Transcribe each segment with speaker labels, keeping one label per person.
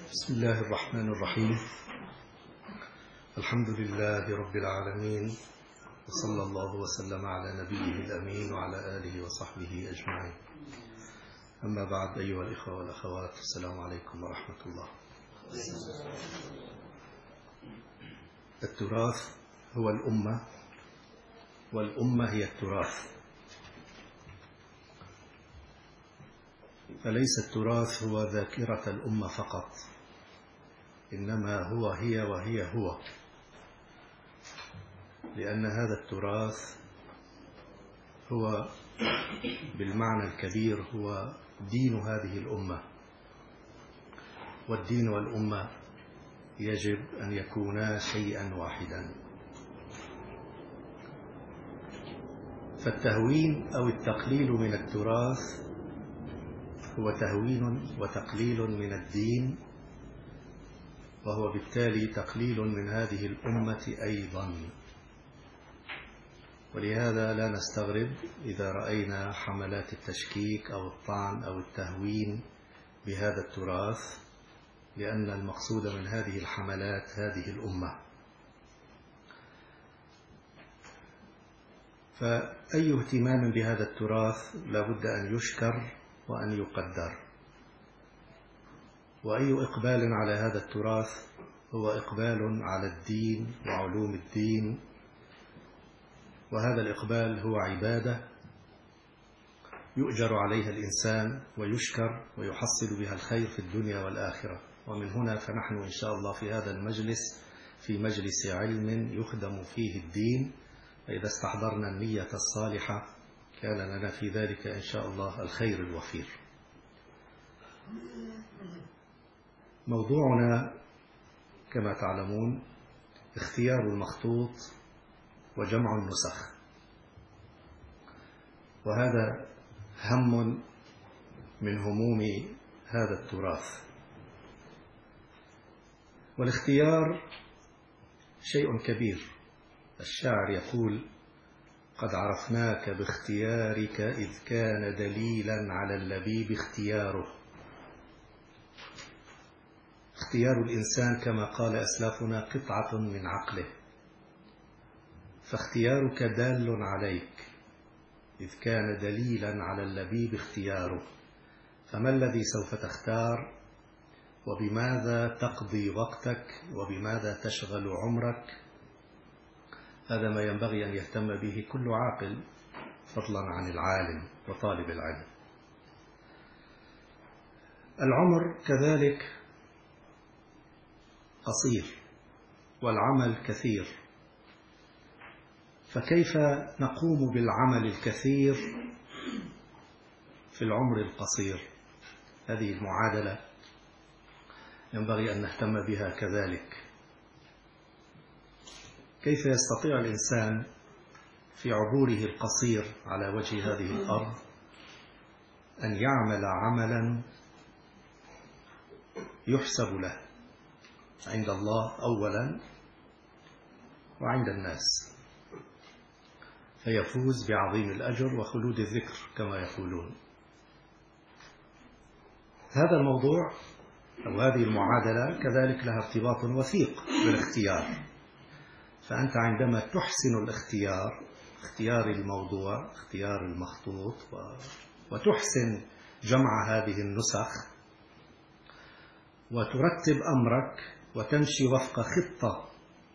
Speaker 1: بسم الله الرحمن الرحيم. الحمد لله رب العالمين، وصلى الله وسلم على نبيه الأمين وعلى آله وصحبه أجمعين. أما بعد، أيها الإخوة والأخوات، السلام عليكم ورحمة الله. التراث هو الأمة، والأمة هي التراث. فليس التراث هو ذاكرة الأمة فقط، إنما هي وهي هو، لأن هذا التراث هو بالمعنى الكبير هو دين هذه الأمة، والدين والأمة يجب أن يكونا شيئا واحدا. فالتهوين أو التقليل من التراث هو تهوين وتقليل من الدين، وهو بالتالي تقليل من هذه الأمة أيضا. ولهذا لا نستغرب إذا رأينا حملات التشكيك أو الطعن أو التهوين بهذا التراث، لأن المقصود من هذه الحملات هذه الأمة. فأي اهتمام بهذا التراث لا بد أن يشكر وأن يقدر، وأي إقبال على هذا التراث هو إقبال على الدين وعلوم الدين، وهذا الإقبال هو عبادة يؤجر عليها الإنسان ويشكر ويحصل بها الخير في الدنيا والآخرة. ومن هنا فنحن إن شاء الله في هذا المجلس في مجلس علم يخدم فيه الدين، فإذا استحضرنا النية الصالحة كان لنا في ذلك إن شاء الله الخير الوفير. موضوعنا كما تعلمون اختيار المخطوط وجمع النسخ، وهذا هم من هموم هذا التراث. والاختيار شيء كبير. الشاعر يقول: قد عرفناك باختيارك إذ كان دليلا على اللبيب اختياره. اختيار الإنسان كما قال أسلافنا قطعة من عقله، فاختيارك دال عليك إذ كان دليلا على اللبيب اختياره. فما الذي سوف تختار، وبماذا تقضي وقتك، وبماذا تشغل عمرك؟ هذا ما ينبغي أن يهتم به كل عاقل، فضلا عن العالم وطالب العلم. العمر كذلك قصير والعمل كثير، فكيف نقوم بالعمل الكثير في العمر القصير؟ هذه المعادلة ينبغي أن نهتم بها كذلك. كيف يستطيع الإنسان في عبوره القصير على وجه هذه الأرض أن يعمل عملا يحسب له عند الله أولا وعند الناس، فيفوز بعظيم الأجر وخلود الذكر كما يقولون؟ هذا الموضوع أو هذه المعادلة كذلك لها ارتباط وثيق بالاختيار. فأنت عندما تحسن الاختيار، اختيار الموضوع، اختيار المخطوط، وتحسن جمع هذه النسخ، وترتب أمرك وتمشي وفق خطة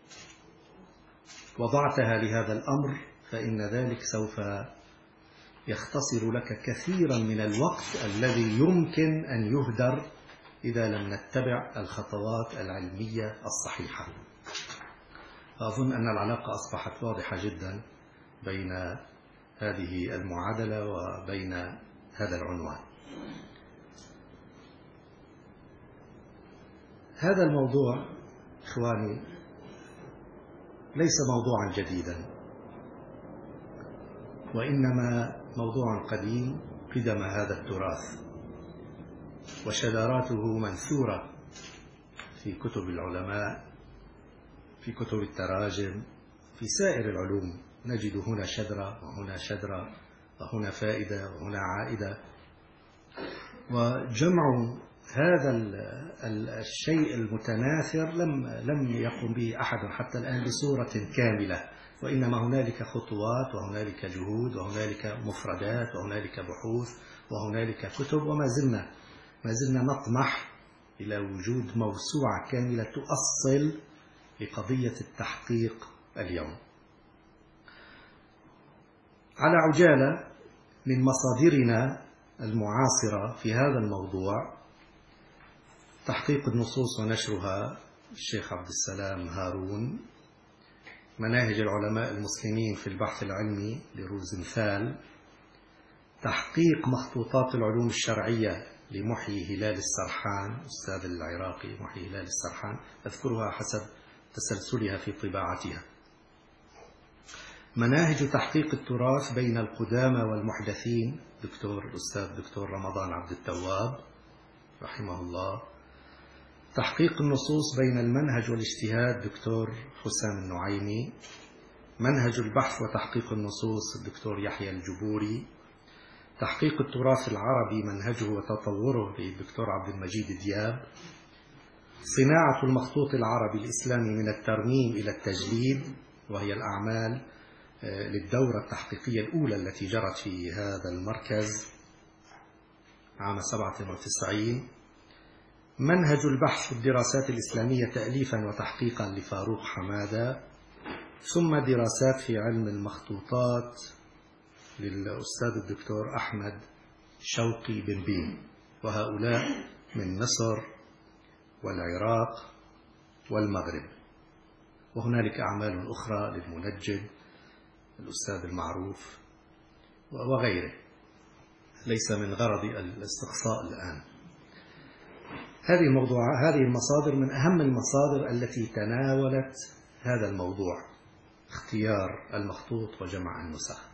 Speaker 1: وضعتها لهذا الأمر، فإن ذلك سوف يختصر لك كثيرا من الوقت الذي يمكن أن يهدر إذا لم نتبع الخطوات العلمية الصحيحة. أظن أن العلاقة أصبحت واضحة جدا بين هذه المعادلة وبين هذا العنوان. هذا الموضوع إخواني ليس موضوعا جديدا، وإنما موضوع قديم قدم هذا التراث، وشذراته منثورة في كتب العلماء، في كتب التراجم، في سائر العلوم. نجد هنا شذرة وهنا شذرة، وهنا فائدة وهنا عائدة. وجمع هذا الشيء المتناثر لم يقم به أحد حتى الآن بصورة كاملة، وإنما هنالك خطوات وهنالك جهود وهنالك مفردات وهنالك بحوث وهنالك كتب، وما زلنا نطمح إلى وجود موسوعة كاملة تؤصل لقضية التحقيق اليوم. على عجالة من مصادرنا المعاصرة في هذا الموضوع: تحقيق النصوص ونشرها الشيخ عبد السلام هارون، مناهج العلماء المسلمين في البحث العلمي لروزنثال، تحقيق مخطوطات العلوم الشرعية لمحيي هلال السرحان، أستاذ العراقي محيي هلال السرحان، أذكرها حسب تسلسلها في طباعتها. مناهج تحقيق التراث بين القدامى والمحدثين، الأستاذ دكتور رمضان عبد التواب رحمه الله. تحقيق النصوص بين المنهج والاجتهاد، دكتور حسام النعيمي. منهج البحث وتحقيق النصوص، الدكتور يحيى الجبوري. تحقيق التراث العربي، منهجه وتطوره، للدكتور عبد المجيد دياب. صناعة المخطوط العربي الإسلامي من الترميم إلى التجديد، وهي الأعمال للدورة التحقيقية الأولى التي جرت في هذا المركز عام 97. منهج البحث والدراسات الإسلامية تأليفا وتحقيقا لفاروق حمادة. ثم دراسات في علم المخطوطات للأستاذ الدكتور أحمد شوقي بن بين، وهؤلاء من مصر والعراق والمغرب. وهنالك أعمال أخرى للمنجد الأستاذ المعروف وغيره، ليس من غرض الاستقصاء الآن. هذه المصادر من أهم المصادر التي تناولت هذا الموضوع، اختيار المخطوط وجمع النسخ.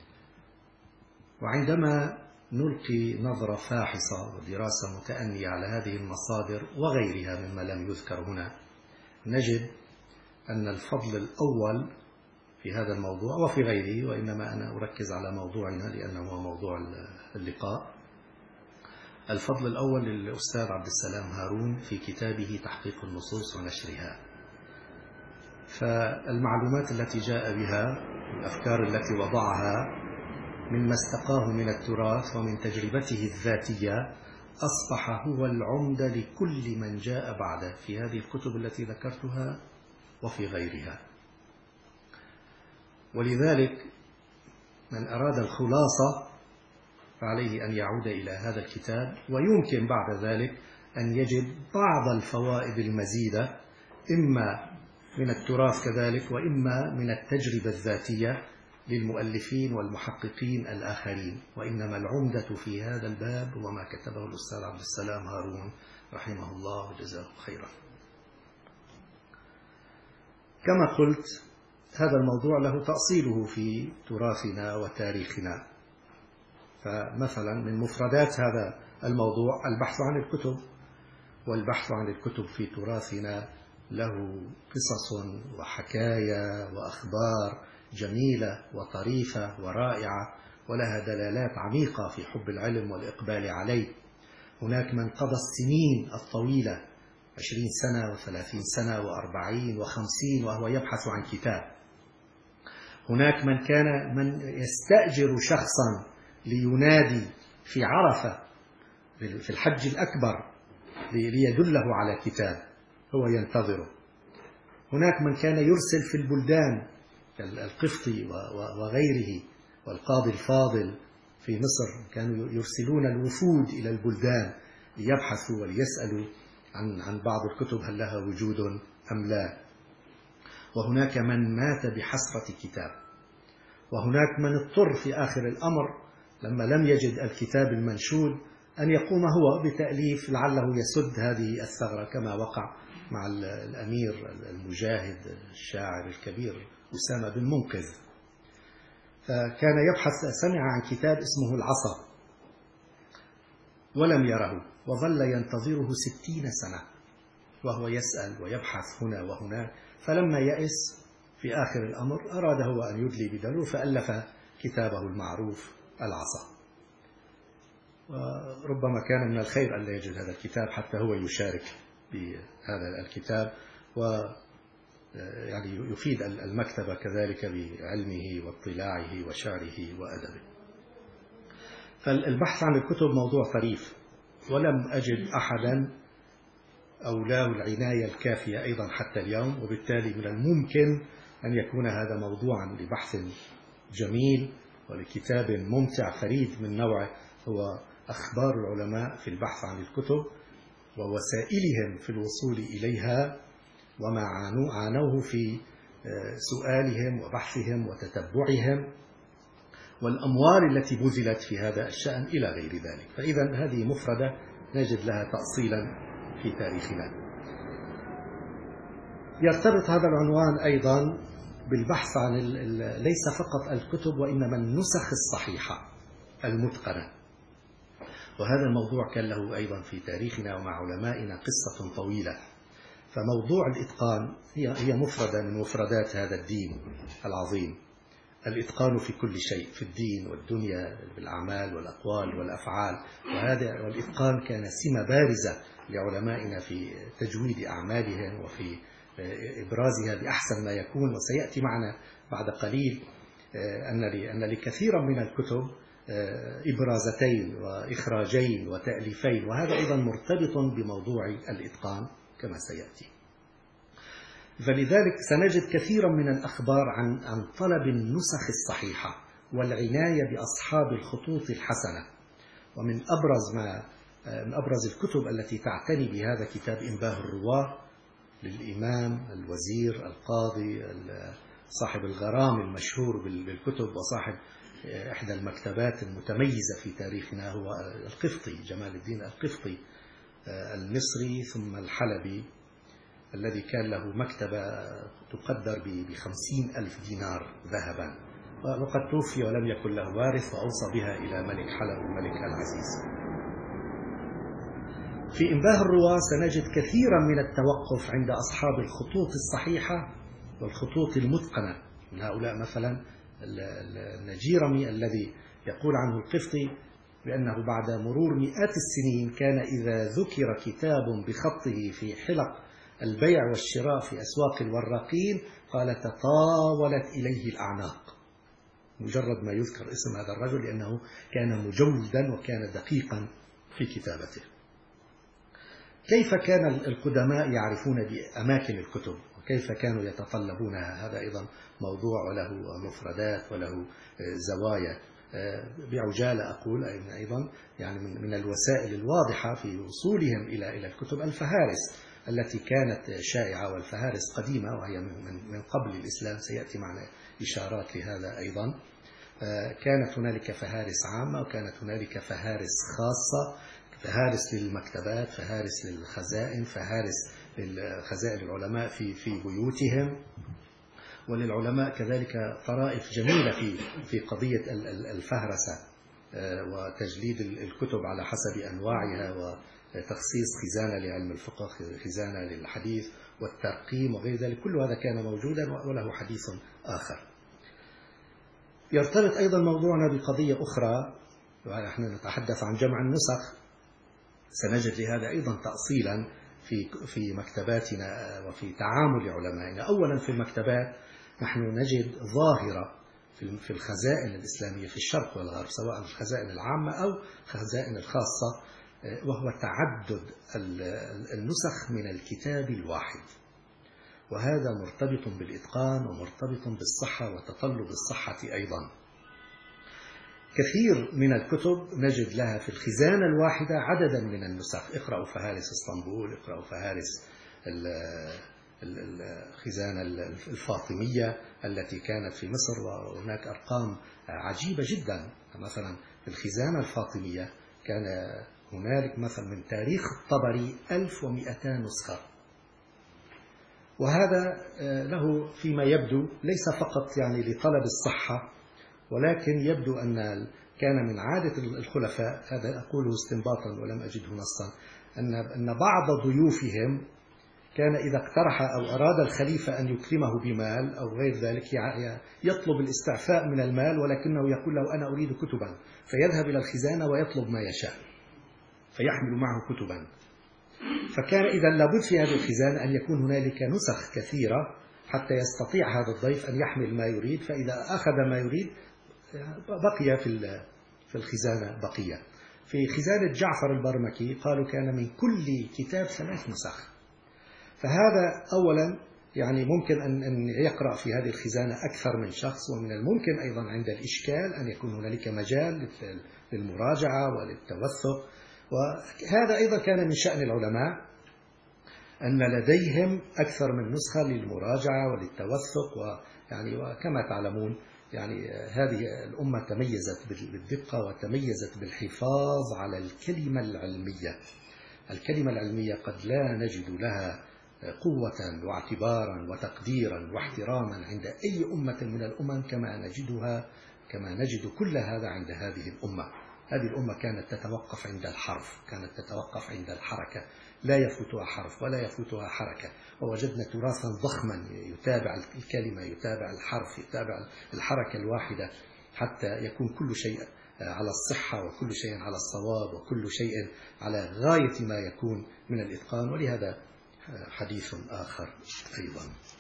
Speaker 1: وعندما نلقي نظرة فاحصة ودراسة متأنية على هذه المصادر وغيرها مما لم يذكر هنا، نجد أن الفضل الأول في هذا الموضوع وفي غيره، وإنما أنا أركز على موضوعنا لأنه هو موضوع اللقاء، الفضل الأول للأستاذ عبد السلام هارون في كتابه تحقيق النصوص ونشرها. فالمعلومات التي جاء بها، الأفكار التي وضعها، مما استقاه من التراث ومن تجربته الذاتية، أصبح هو العمدة لكل من جاء بعده في هذه الكتب التي ذكرتها وفي غيرها. ولذلك من أراد الخلاصة فعليه أن يعود إلى هذا الكتاب، ويمكن بعد ذلك أن يجد بعض الفوائد المزيدة إما من التراث كذلك وإما من التجربة الذاتية للمؤلفين والمحققين الآخرين. وإنما العمدة في هذا الباب وما كتبه الأستاذ عبد السلام هارون رحمه الله وجزاه خيرا. كما قلت، هذا الموضوع له تأصيله في تراثنا وتاريخنا. فمثلا من مفردات هذا الموضوع البحث عن الكتب، والبحث عن الكتب في تراثنا له قصص وحكايا وأخبار جميلة وطريفة ورائعة، ولها دلالات عميقة في حب العلم والإقبال عليه. هناك من قضى السنين الطويلة 20 سنة و30 سنة و40 و50 وهو يبحث عن كتاب. هناك من كان يستأجر شخصا لينادي في عرفة في الحج الأكبر ليدله على كتاب هو ينتظره. هناك من كان يرسل في البلدان كالقفطي وغيره والقاضي الفاضل في مصر، كانوا يرسلون الوفود إلى البلدان ليبحثوا وليسألوا عن بعض الكتب هل لها وجود أم لا. وهناك من مات بحسرة كتاب، وهناك من اضطر في آخر الأمر لما لم يجد الكتاب المنشود أن يقوم هو بتأليف لعله يسد هذه الثغرة، كما وقع مع الأمير المجاهد الشاعر الكبير أسامة بن منقذ. فكان يبحث، سمع عن كتاب اسمه العصا ولم يره، وظل ينتظره 60 سنة وهو يسأل ويبحث هنا وهناك. فلما يأس في آخر الأمر أراد هو أن يدلي بدلو، فألف كتابه المعروف العصا. وربما كان من الخير أن لا يجد هذا الكتاب حتى هو يشارك بهذا الكتاب، ويعني يفيد المكتبة كذلك بعلمه واطلاعه وشعره وأدبه. فالبحث عن الكتب موضوع طريف، ولم أجد أحدا أولاه العناية الكافية أيضا حتى اليوم، وبالتالي من الممكن أن يكون هذا موضوعا لبحث جميل ولكتاب ممتع فريد من نوعه، هو أخبار العلماء في البحث عن الكتب ووسائلهم في الوصول إليها، وما عانوه في سؤالهم وبحثهم وتتبعهم، والأموال التي بذلت في هذا الشأن إلى غير ذلك. فإذا هذه مفردة نجد لها تأصيلا في تاريخنا. يرتبط هذا العنوان أيضا بالبحث عن ليس فقط الكتب وإنما النسخ الصحيحة المتقنة، وهذا الموضوع كان له أيضا في تاريخنا ومع علمائنا قصة طويلة. فموضوع الإتقان هي مفردة من مفردات هذا الدين العظيم، الإتقان في كل شيء في الدين والدنيا بالأعمال والأقوال والأفعال، والإتقان كان سمة بارزة لعلمائنا في تجويد أعمالهم وفي إبرازها بأحسن ما يكون. وسيأتي معنا بعد قليل أن لكثيرا من الكتب إبرازتين وإخراجين وتأليفين، وهذا أيضا مرتبط بموضوع الإتقان كما سيأتي. فلذلك سنجد كثيرا من الأخبار عن طلب النسخ الصحيحة والعناية بأصحاب الخطوط الحسنة. ومن أبرز الكتب التي تعتني بهذا كتاب إنباه الرواه للإمام الوزير القاضي صاحب الغرام المشهور بالكتب وصاحب إحدى المكتبات المتميزة في تاريخنا، هو القفطي جمال الدين القفطي المصري ثم الحلبي، الذي كان له مكتبة تقدر ب50,000 دينار ذهبا، وقد توفي ولم يكن له وارث، وأوصى بها إلى ملك حلب الملك العزيز. في إنباه الرواة سنجد كثيرا من التوقف عند أصحاب الخطوط الصحيحة والخطوط المتقنة. من هؤلاء مثلا النجيرمي الذي يقول عنه القفطي بأنه بعد مرور مئات السنين كان إذا ذكر كتاب بخطه في حلق البيع والشراء في أسواق الوراقين قال تطاولت إليه الأعناق، مجرد ما يذكر اسم هذا الرجل، لأنه كان مجودا وكان دقيقا في كتابته. كيف كان القدماء يعرفون بأماكن الكتب وكيف كانوا يتطلبونها؟ هذا أيضا موضوع وله مفردات وله زوايا. بعجالة أقول أيضا يعني من الوسائل الواضحة في وصولهم إلى الكتب الفهارس التي كانت شائعة، والفهارس قديمة وهي من قبل الإسلام، سيأتي معنا إشارات لهذا أيضا. كانت هنالك فهارس عامة وكانت هنالك فهارس خاصة، فهارس للمكتبات، فهارس للخزائن، فهارس للخزائن العلماء في بيوتهم، وللعلماء كذلك طرائف جميلة في قضية الفهرسة وتجليد الكتب على حسب أنواعها، وتخصيص خزانة لعلم الفقه، خزانة للحديث والترقيم وغير ذلك. كل هذا كان موجودا وله حديث آخر. يرتبط أيضا موضوعنا بقضية أخرى، ونحن نتحدث عن جمع النسخ، سنجد لهذا أيضا تأصيلا في مكتباتنا وفي تعامل علمائنا. أولا في المكتبات نحن نجد ظاهرة في الخزائن الإسلامية في الشرق والغرب، سواء الخزائن العامة أو الخزائن الخاصة، وهو تعدد النسخ من الكتاب الواحد، وهذا مرتبط بالإتقان ومرتبط بالصحة وتطلب الصحة أيضا. كثير من الكتب نجد لها في الخزانة الواحدة عددا من النسخ. اقرأوا فهارس اسطنبول، اقرأوا فهارس الخزانة الفاطمية التي كانت في مصر، وهناك أرقام عجيبة جدا. مثلا في الخزانة الفاطمية كان هنالك مثلا من تاريخ الطبري 1200 نسخة، وهذا له فيما يبدو ليس فقط يعني لطلب الصحة، ولكن يبدو أن كان من عادة الخلفاء، هذا أقوله استنباطا ولم أجده نصا، أن بعض ضيوفهم كان إذا اقترح أو أراد الخليفة أن يكرمه بمال أو غير ذلك يطلب الاستعفاء من المال، ولكنه يقول له أنا أريد كتبا، فيذهب إلى الخزانة ويطلب ما يشاء فيحمل معه كتبا. فكان إذا لابد في هذه الخزانة أن يكون هنالك نسخ كثيرة حتى يستطيع هذا الضيف أن يحمل ما يريد، فإذا أخذ ما يريد بقي في الخزانة بقية. في خزانة جعفر البرمكي قالوا كان من كل كتاب 3 نسخ. فهذا أولا يعني ممكن أن يقرأ في هذه الخزانة أكثر من شخص، ومن الممكن أيضا عند الإشكال أن يكون هنالك مجال للمراجعة وللتوثق. وهذا أيضا كان من شأن العلماء أن لديهم أكثر من نسخة للمراجعة وللتوثق. وكما تعلمون يعني هذه الأمة تميزت بالدقة وتميزت بالحفاظ على الكلمة العلمية. الكلمة العلمية قد لا نجد لها قوة واعتبارا وتقديرا واحتراما عند أي أمة من الأمم كما نجد كل هذا عند هذه الأمة. هذه الأمة كانت تتوقف عند الحرف، كانت تتوقف عند الحركة، لا يفوتها حرف ولا يفوتها حركة. ووجدنا تراثا ضخما يتابع الكلمة، يتابع الحرف، يتابع الحركة الواحدة، حتى يكون كل شيء على الصحة وكل شيء على الصواب وكل شيء على غاية ما يكون من الإتقان. ولهذا حديث آخر أيضا.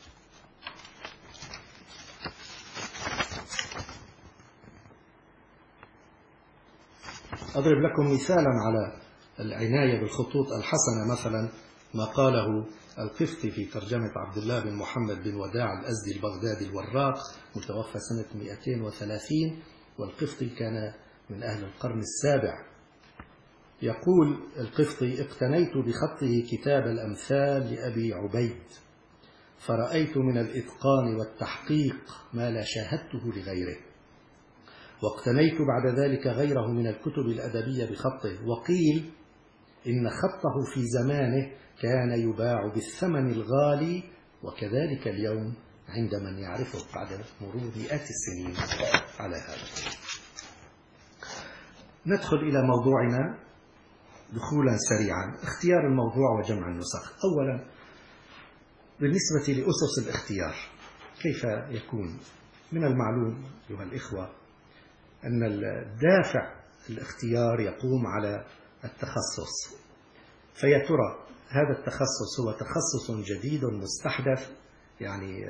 Speaker 1: أضرب لكم مثالا على العناية بالخطوط الحسنة، مثلا ما قاله القفطي في ترجمة عبد الله بن محمد بن وداع الأزدي البغدادي الوراق، متوفى سنة 230، والقفطي كان من أهل القرن السابع. يقول القفطي: اقتنيت بخطه كتاب الأمثال لأبي عبيد، فرأيت من الإتقان والتحقيق ما لا شاهدته لغيره، واقتنيت بعد ذلك غيره من الكتب الأدبية بخطه، وقيل إن خطه في زمانه كان يباع بالثمن الغالي، وكذلك اليوم عند من يعرفه بعد مرور مئات السنين على هذا. ندخل إلى موضوعنا دخولا سريعا: اختيار الموضوع وجمع النسخ. أولا بالنسبة لأسس الاختيار كيف يكون؟ من المعلوم أيها الإخوة أن الدافع الاختيار يقوم على التخصص. فيا ترى هذا التخصص هو تخصص جديد مستحدث، يعني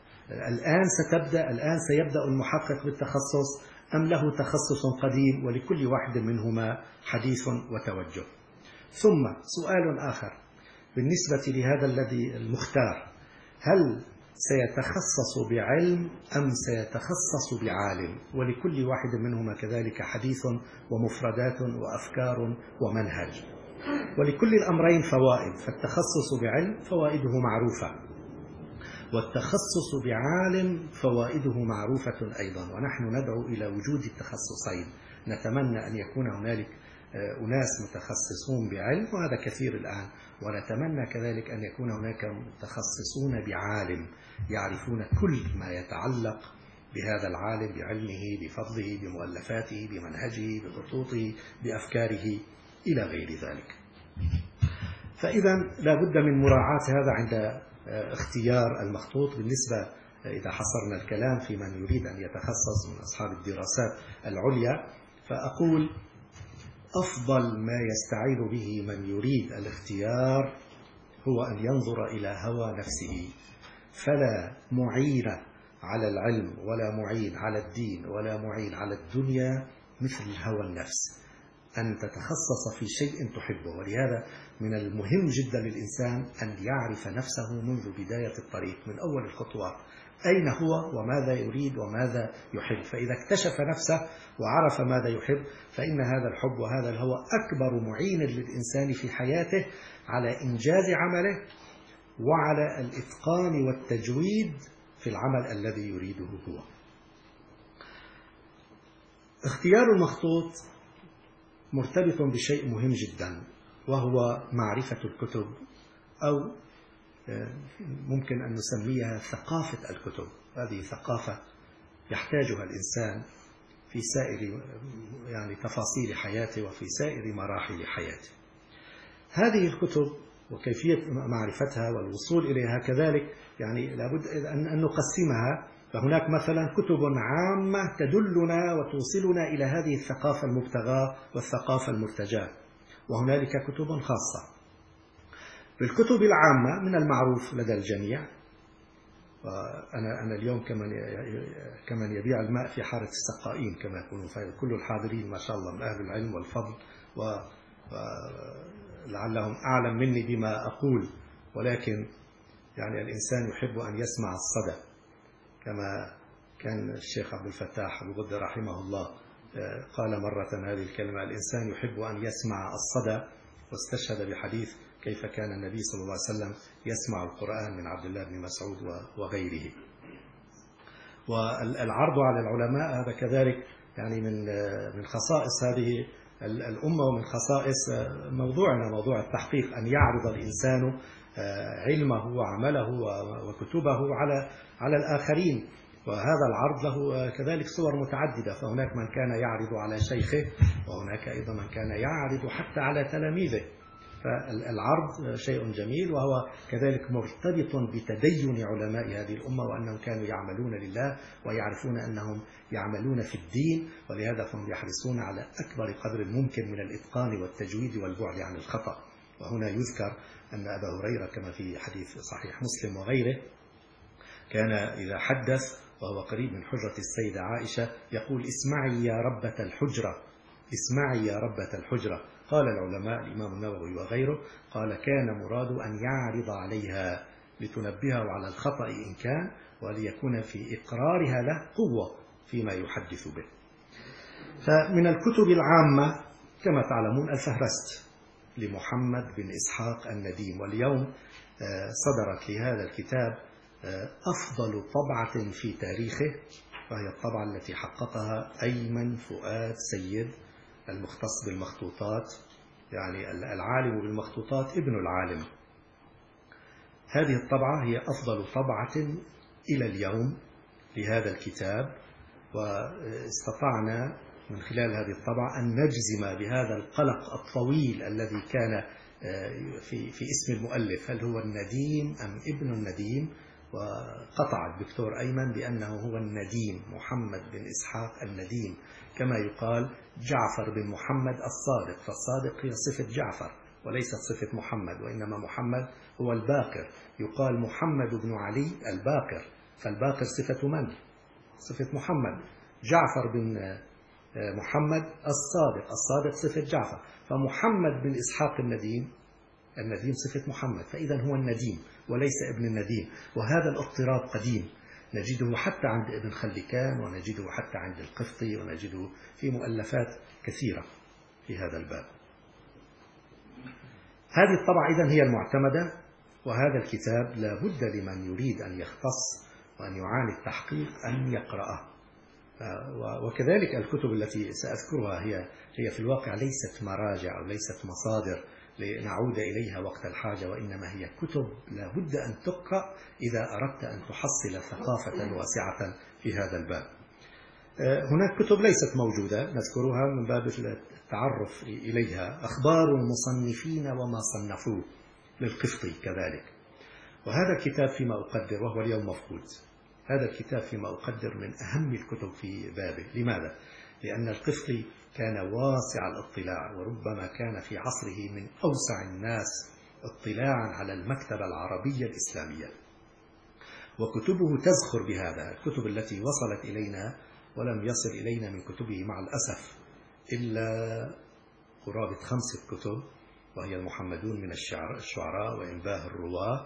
Speaker 1: الآن سيبدأ المحقق بالتخصص، أم له تخصص قديم ولكل واحد منهما حديث وتوجه؟ ثم سؤال آخر بالنسبة لهذا الذي المختار: هل سيتخصص بعلم أم سيتخصص بعالم؟ ولكل واحد منهما كذلك حديث ومفردات وأفكار ومنهج، ولكل الأمرين فوائد. فالتخصص بعلم فوائده معروفة، والتخصص بعالم فوائده معروفة أيضا. ونحن ندعو إلى وجود التخصصين، نتمنى أن يكون هنالك أناس متخصصون بعلم، وهذا كثير الآن، ونتمنى كذلك أن يكون هناك متخصصون بعالم يعرفون كل ما يتعلق بهذا العالم، بعلمه، بفضله، بمؤلفاته، بمنهجه، بخطوطه، بأفكاره إلى غير ذلك. فإذا لا بد من مراعاة هذا عند اختيار المخطوط. بالنسبة إذا حصرنا الكلام في من يريد أن يتخصص من أصحاب الدراسات العليا، فأقول أفضل ما يستعين به من يريد الاختيار هو أن ينظر إلى هوى نفسه، فلا معين على العلم ولا معين على الدين ولا معين على الدنيا مثل هوى النفس، أن تتخصص في شيء تحبه. ولهذا من المهم جدا للإنسان أن يعرف نفسه منذ بداية الطريق، من أول الخطوات، أين هو وماذا يريد وماذا يحب. فإذا اكتشف نفسه وعرف ماذا يحب، فإن هذا الحب وهذا الهوى أكبر معين للإنسان في حياته على إنجاز عمله وعلى الإتقان والتجويد في العمل الذي يريده هو. اختيار المخطوط مرتبط بشيء مهم جدا، وهو معرفة الكتب، أو ممكن أن نسميها ثقافة الكتب. هذه ثقافة يحتاجها الإنسان في سائر تفاصيل حياته وفي سائر مراحل حياته. هذه الكتب وكيفية معرفتها والوصول إليها كذلك يعني لابد أن نقسمها. فهناك مثلا كتب عامة تدلنا وتوصلنا إلى هذه الثقافة المبتغاة والثقافة المرتجاة، وهنالك كتب خاصة. بالكتب العامة من المعروف لدى الجميع، أنا اليوم كمن يبيع الماء في حارة السقائين كما يقولون، كل الحاضرين ما شاء الله من أهل العلم والفضل ولعلهم أعلم مني بما أقول، ولكن يعني الإنسان يحب أن يسمع الصدى، كما كان الشيخ عبد الفتاح أبو غدة رحمه الله قال مرة هذه الكلمة: الإنسان يحب أن يسمع الصدى، واستشهد بحديث كيف كان النبي صلى الله عليه وسلم يسمع القرآن من عبد الله بن مسعود وغيره. والعرض على العلماء هذا كذلك يعني من خصائص هذه الأمة، ومن خصائص موضوعنا موضوع التحقيق، أن يعرض الإنسان علمه وعمله وكتبه على الآخرين. وهذا العرض له كذلك صور متعددة، فهناك من كان يعرض على شيخه، وهناك أيضا من كان يعرض حتى على تلاميذه. فالعرض شيء جميل، وهو كذلك مرتبط بتدين علماء هذه الأمة، وأنهم كانوا يعملون لله ويعرفون أنهم يعملون في الدين، ولهذا فهم يحرصون على أكبر قدر ممكن من الإتقان والتجويد والبعد عن الخطأ. وهنا يذكر أن أبا هريرة كما في حديث صحيح مسلم وغيره كان إذا حدث وهو قريب من حجرة السيدة عائشة يقول: اسمعي يا ربة الحجرة، اسمعي يا ربة الحجرة. قال العلماء الإمام النووي وغيره قال: كان مراد أن يعرض عليها لتنبهه على الخطأ إن كان، وليكون في إقرارها له قوة فيما يحدث به. فمن الكتب العامة كما تعلمون الفهرست لمحمد بن إسحاق النديم، واليوم صدرت لهذا الكتاب أفضل طبعة في تاريخه، وهي الطبعة التي حققها أيمن فؤاد سيد المختص بالمخطوطات، يعني العالم بالمخطوطات ابن العالم. هذه الطبعة هي أفضل طبعة إلى اليوم لهذا الكتاب، واستطعنا من خلال هذه الطبعة أن نجزم بهذا القلق الطويل الذي كان في اسم المؤلف، هل هو النديم أم ابن النديم؟ وقطع الدكتور أيمن بأنه هو النديم، محمد بن إسحاق النديم، كما يقال جعفر بن محمد الصادق، فالصادق هي صفة جعفر وليست صفة محمد، وإنما محمد هو الباقر. يقال محمد بن علي الباقر، فالباقر صفة من؟ صفة محمد. جعفر بن محمد الصادق، الصادق صفة جعفر، فمحمد بن إسحاق النديم، النديم صفة محمد، فإذا هو النديم وليس ابن النديم. وهذا الاضطراب قديم، نجده حتى عند ابن خلكان، ونجده حتى عند القفطي، ونجده في مؤلفات كثيرة في هذا الباب. هذه الطبعة إذن هي المعتمدة، وهذا الكتاب لا بد لمن يريد أن يختص وأن يعاني التحقيق أن يقرأه. وكذلك الكتب التي سأذكرها هي في الواقع ليست مراجع أو ليست مصادر لنعود إليها وقت الحاجة، وإنما هي كتب لا بد أن تقرأ إذا أردت أن تحصل ثقافة واسعة في هذا الباب. هناك كتب ليست موجودة نذكرها من باب التعرف إليها: أخبار المصنفين وما صنفوه للقفطي كذلك، وهذا الكتاب فيما أقدر، وهو اليوم مفقود، هذا الكتاب فيما أقدر من أهم الكتب في بابه. لماذا؟ لأن القفطي كان واسع الاطلاع، وربما كان في عصره من أوسع الناس اطلاعا على المكتبة العربية الإسلامية، وكتبه تزخر بهذا. الكتب التي وصلت إلينا ولم يصل إلينا من كتبه مع الأسف إلا قرابة 5 كتب، وهي المحمدون من الشعراء، وإنباه الرواة،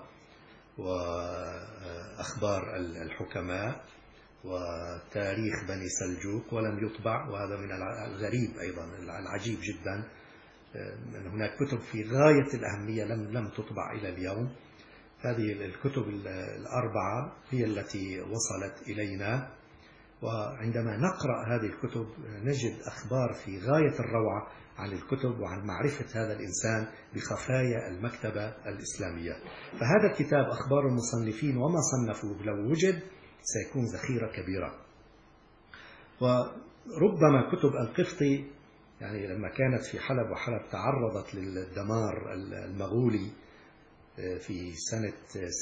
Speaker 1: وأخبار الحكماء، وتاريخ بني سلجوق، ولم يطبع، وهذا من الغريب أيضا العجيب جدا. من هناك كتب في غاية الأهمية لم تطبع إلى اليوم. هذه الكتب الأربعة هي التي وصلت إلينا، وعندما نقرأ هذه الكتب نجد أخبار في غاية الروعة عن الكتب وعن معرفة هذا الإنسان بخفايا المكتبة الإسلامية. فهذا الكتاب أخبار المصنفين وما صنفوه لو وجد سيكون ذخيرة كبيرة. وربما كتب القفطي يعني لما كانت في حلب، وحلب تعرضت للدمار المغولي في سنة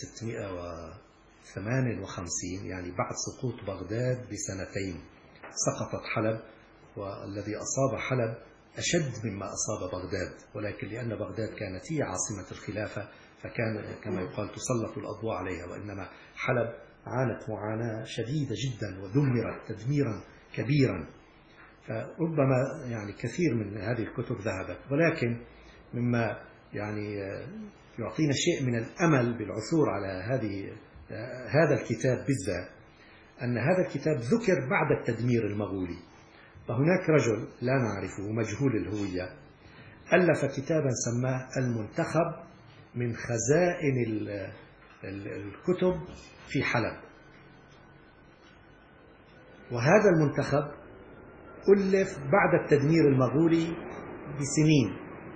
Speaker 1: 658، يعني بعد سقوط بغداد بسنتين سقطت حلب، والذي أصاب حلب أشد مما أصاب بغداد، ولكن لأن بغداد كانت هي عاصمة الخلافة فكان كما يقال تسلط الأضواء عليها، وإنما حلب عانت معاناة شديدة جدا ودمرت تدميرا كبيرا. فربما يعني كثير من هذه الكتب ذهبت، ولكن مما يعني يعطينا شيء من الأمل بالعثور على هذا الكتاب بالذات أن هذا الكتاب ذكر بعد التدمير المغولي. فهناك رجل لا نعرفه مجهول الهوية ألف كتابا سماه المنتخب من خزائن الكتب في حلب، وهذا المنتخب ألف بعد التدمير المغولي بسنين،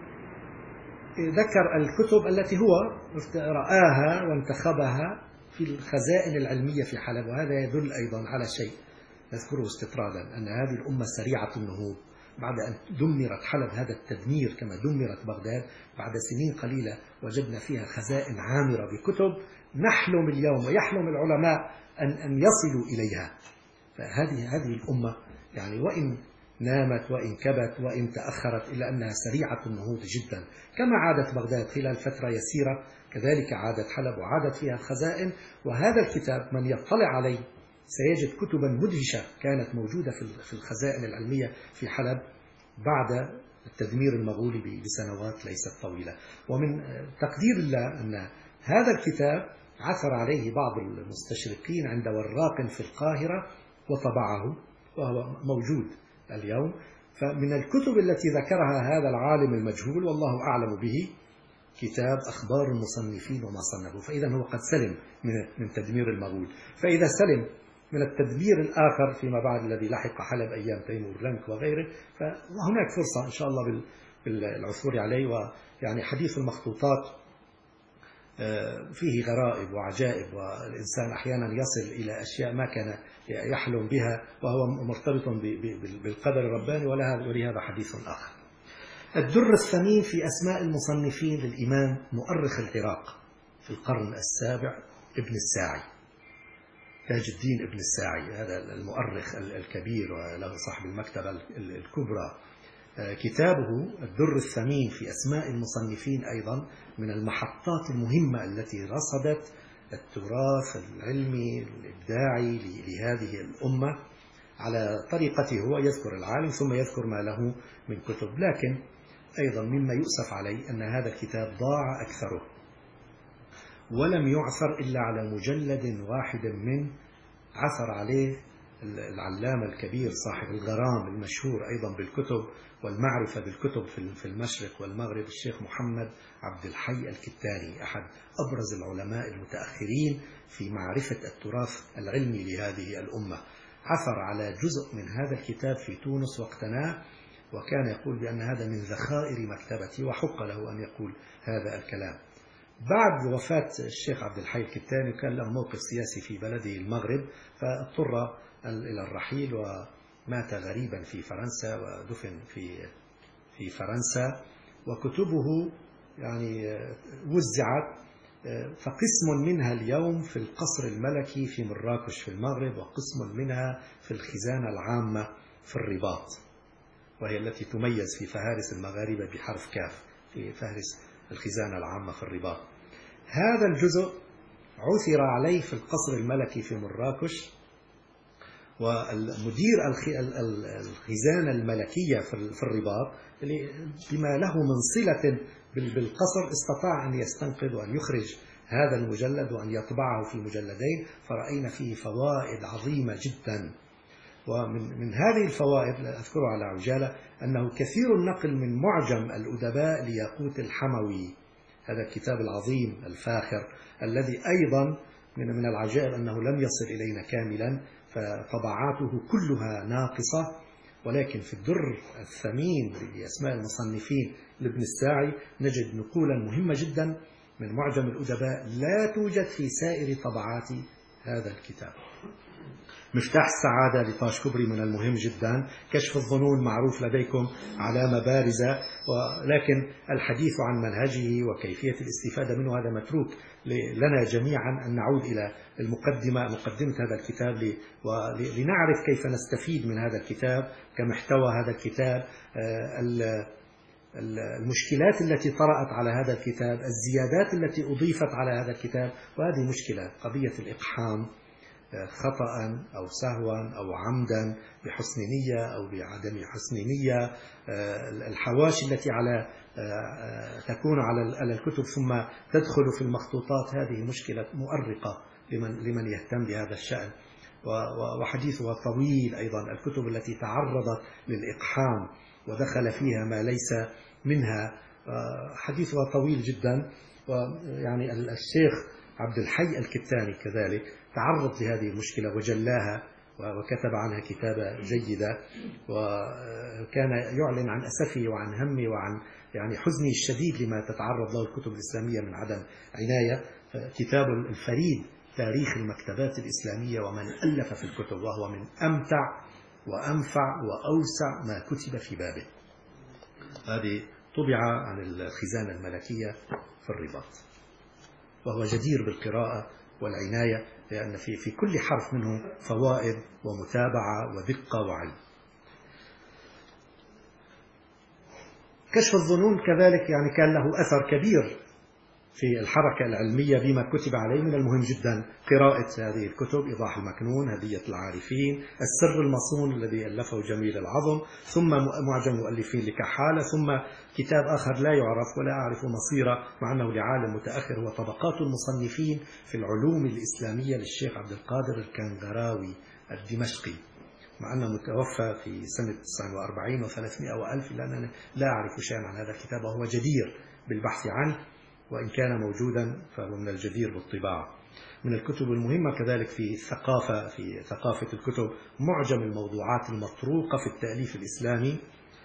Speaker 1: ذكر الكتب التي هو رآها وانتخبها في الخزائن العلمية في حلب. وهذا يدل أيضا على شيء نذكره استطرادا، أن هذه الأمة سريعة النهوض بعد أن دمرت حلب هذا التدمير كما دمرت بغداد. بعد سنين قليلة وجدنا فيها خزائن عامرة بكتب نحلم اليوم ويحلم العلماء أن يصلوا إليها. فهذه الأمة يعني وإن نامت وإن كبت وإن تأخرت إلا أنها سريعة النهوض جدا. كما عادت بغداد خلال فترة يسيرة كذلك عادت حلب وعادت فيها الخزائن. وهذا الكتاب من يطلع عليه سيجد كتبا مدهشة كانت موجودة في الخزائن العلمية في حلب بعد التدمير المغولي بسنوات ليست طويلة. ومن تقدير الله أن هذا الكتاب عثر عليه بعض المستشرقين عند وراق في القاهرة وطبعه وهو موجود اليوم. فمن الكتب التي ذكرها هذا العالم المجهول والله أعلم به كتاب أخبار المصنفين وما صنفوا. فإذا هو قد سلم من تدمير المغول. فإذا سلم من التدمير الآخر فيما بعد الذي لحق حلب أيام تيمور لنك وغيره، فهناك فرصة إن شاء الله بالعثور عليه. ويعني حديث المخطوطات فيه غرائب وعجائب، والإنسان أحيانا يصل إلى أشياء ما كان يحلم بها وهو مرتبط بالقدر الرباني، ولهذا حديث آخر. الدر الثمين في أسماء المصنفين للإمام مؤرخ العراق في القرن السابع ابن الساعي، تاج الدين ابن الساعي، هذا المؤرخ الكبير وله صاحب المكتبة الكبرى. كتابه الدر الثمين في أسماء المصنفين أيضا من المحطات المهمة التي رصدت التراث العلمي الإبداعي لهذه الأمة على طريقته. هو يذكر العالم ثم يذكر ما له من كتب. لكن أيضا مما يؤسف عليه أن هذا الكتاب ضاع أكثره ولم يعثر إلا على مجلد واحد من عثر عليه العلامة الكبير صاحب الغرام المشهور أيضا بالكتب والمعرفة بالكتب في المشرق والمغرب، الشيخ محمد عبد الحي الكتاني، أحد أبرز العلماء المتأخرين في معرفة التراث العلمي لهذه الأمة. عثر على جزء من هذا الكتاب في تونس واقتناه، وكان يقول بأن هذا من ذخائر مكتبتي، وحق له أن يقول هذا الكلام. بعد وفاة الشيخ عبد الحي الكتاني كان له موقف سياسي في بلده المغرب، فاضطر إلى الرحيل ومات غريبا في فرنسا ودفن في فرنسا. وكتبه يعني وزعت، فقسم منها اليوم في القصر الملكي في مراكش في المغرب، وقسم منها في الخزانة العامة في الرباط، وهي التي تميز في فهارس المغاربة بحرف كاف، في فهرس الخزانة العامة في الرباط. هذا الجزء عثر عليه في القصر الملكي في مراكش، والمدير الخزانة الملكية في الرباط بما له من صلة بالقصر استطاع أن يستنقذ وأن يخرج هذا المجلد وأن يطبعه في مجلدين، فرأينا فيه فوائد عظيمة جدا. ومن هذه الفوائد أذكرها على عجالة أنه كثير النقل من معجم الأدباء لياقوت الحموي، هذا الكتاب العظيم الفاخر الذي أيضا من العجائب أنه لم يصل إلينا كاملا، فطبعاته كلها ناقصة. ولكن في الدر الثمين لأسماء المصنفين لابن الساعي نجد نقولا مهمة جدا من معجم الأدباء لا توجد في سائر طبعات هذا الكتاب. مفتاح السعادة لطاش كبري من المهم جدا. كشف الظنون معروف لديكم علامة بارزة، ولكن الحديث عن منهجه وكيفية الاستفادة منه هذا متروك لنا جميعا أن نعود إلى مقدمة هذا الكتاب لنعرف كيف نستفيد من هذا الكتاب كمحتوى هذا الكتاب، المشكلات التي طرأت على هذا الكتاب، الزيادات التي أضيفت على هذا الكتاب. وهذه مشكلة، قضية الإقحام خطأ أو سهوا أو عمدا بحسن نية أو بعدم حسن نية، الحواشي التي تكون على الكتب ثم تدخل في المخطوطات، هذه مشكلة مؤرقة لمن يهتم بهذا الشأن، وحديثها طويل. أيضا الكتب التي تعرضت للإقحام ودخل فيها ما ليس منها حديثها طويل جدا. ويعني الشيخ عبد الحي الكتاني كذلك تعرض لهذه المشكلة وجلاها وكتب عنها كتابة جيدة، وكان يعلن عن أسفه وعن همه وعن يعني حزنه الشديد لما تتعرض له الكتب الإسلامية من عدم عناية. كتاب الفريد تاريخ المكتبات الإسلامية ومن ألف في الكتب، وهو من أمتع وأنفع وأوسع ما كتب في بابه. هذه طبع عن الخزانة الملكية في الرباط، وهو جدير بالقراءة والعناية، لأن في كل حرف منه فوائد ومتابعة ودقة وعلم. كشف الظنون كذلك يعني كان له أثر كبير في الحركة العلمية بما كتب عليه. من المهم جدا قراءة هذه الكتب: إيضاح المكنون، هدية العارفين، السر المصون الذي ألفه جميل العظم، ثم معجم المؤلفين لكحالة، ثم كتاب آخر لا يعرف ولا أعرف مصيره مع أنه لعالم متأخر، هو طبقات المصنفين في العلوم الإسلامية للشيخ عبد القادر الكنغراوي الدمشقي، مع أنه متوفى في سنة 49 و300 وألف، لأنني لا أعرف شيئا عن هذا الكتاب، وهو جدير بالبحث عنه، وإن كان موجودا فهو من الجدير بالطباعة. من الكتب المهمة كذلك في ثقافة الكتب معجم الموضوعات المطروقة في التأليف الإسلامي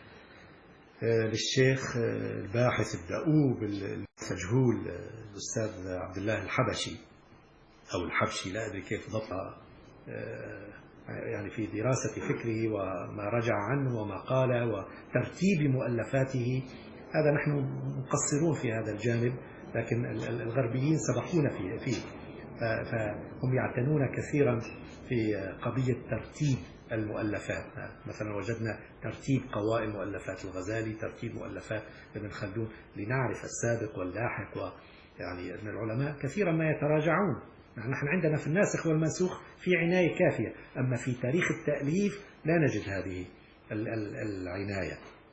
Speaker 1: للشيخ الباحث الدؤوب المسجهول الأستاذ عبد الله الحبشي أو الحبشي، لا أدري كيف ضبطها، يعني في دراسة فكره وما رجع عنه وما قال وترتيب مؤلفاته. هذا نحن مقصرون في هذا الجانب، لكن الغربيين سبقونا فيه، فهم يعتنون كثيرا في قضية ترتيب المؤلفات. مثلا وجدنا ترتيب قوائم مؤلفات الغزالي، ترتيب مؤلفات ابن خلدون، لنعرف السابق واللاحق. ويعني أن العلماء كثيرا ما يتراجعون. نحن عندنا في الناسخ والمنسوخ في عناية كافية، أما في تاريخ التأليف لا نجد هذه العناية.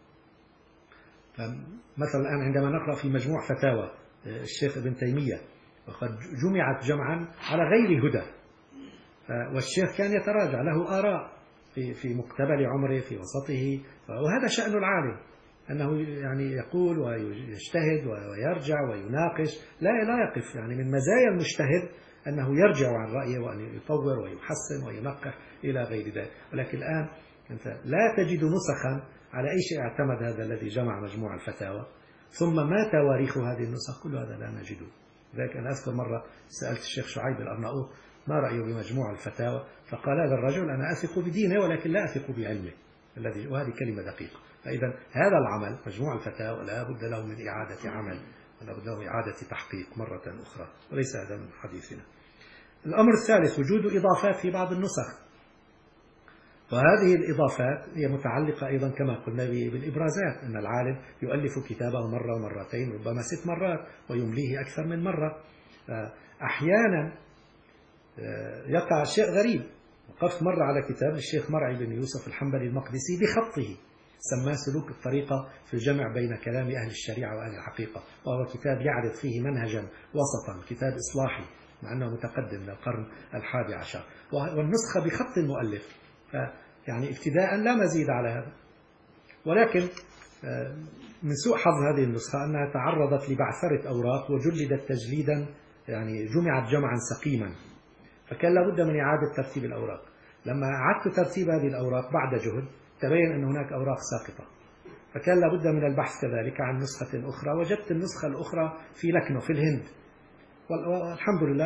Speaker 1: مثلا الآن عندما نقرأ في مجموع فتاوى الشيخ ابن تيمية، وقد جمعت جمعا على غير هدى، والشيخ كان يتراجع، له آراء في مقتبل عمره في وسطه، وهذا شأن العالم، أنه يعني يقول ويجتهد ويرجع ويناقش، لا يقف. يعني من مزايا المجتهد أنه يرجع عن رأيه وأن يطور ويحسن وينقح إلى غير ذلك. ولكن الآن أنت لا تجد نسخا على أي شيء اعتمد هذا الذي جمع مجموع الفتاوى، ثم ما تواريخ هذه النسخ، كل هذا لا نجده. لذلك أنا أذكر مرة سألت الشيخ شعيب الأرناؤوط ما رأيه بمجموع الفتاوى، فقال هذا الرجل أنا أثق بدينه ولكن لا أثق بعلمه وهذه كلمة دقيقة. فإذا هذا العمل مجموع الفتاوى لا بد له من إعادة عمل ولا بد له من إعادة تحقيق مرة أخرى، وليس هذا من حديثنا. الأمر الثالث وجود إضافات في بعض النسخ، وهذه الإضافات هي متعلقة أيضا كما قلنا بالإبرازات، أن العالم يؤلف كتابه مرة ومرتين ربما 6 مرات ويمليه أكثر من مرة. أحيانا يقع شيء غريب. وقفت مرة على كتاب الشيخ مرعي بن يوسف الحنبلي المقدسي بخطه، سماه سلوك الطريقة في الجمع بين كلام أهل الشريعة وأهل الحقيقة، وهو كتاب يعرض فيه منهجا وسطا، كتاب إصلاحي مع أنه متقدم من القرن 11، والنسخة بخط المؤلف، يعني ابتداء لا مزيد على هذا. ولكن من سوء حظ هذه النسخة أنها تعرضت لبعثرة أوراق وجلدت تجليدا، يعني جمعت جمعا سقيما، فكان لابد من إعادة ترتيب الأوراق. لما أعدت ترتيب هذه الأوراق بعد جهد تبين أن هناك أوراق ساقطة، فكان لابد من البحث كذلك عن نسخة أخرى. وجدت النسخة الأخرى في لكنو في الهند، والحمد لله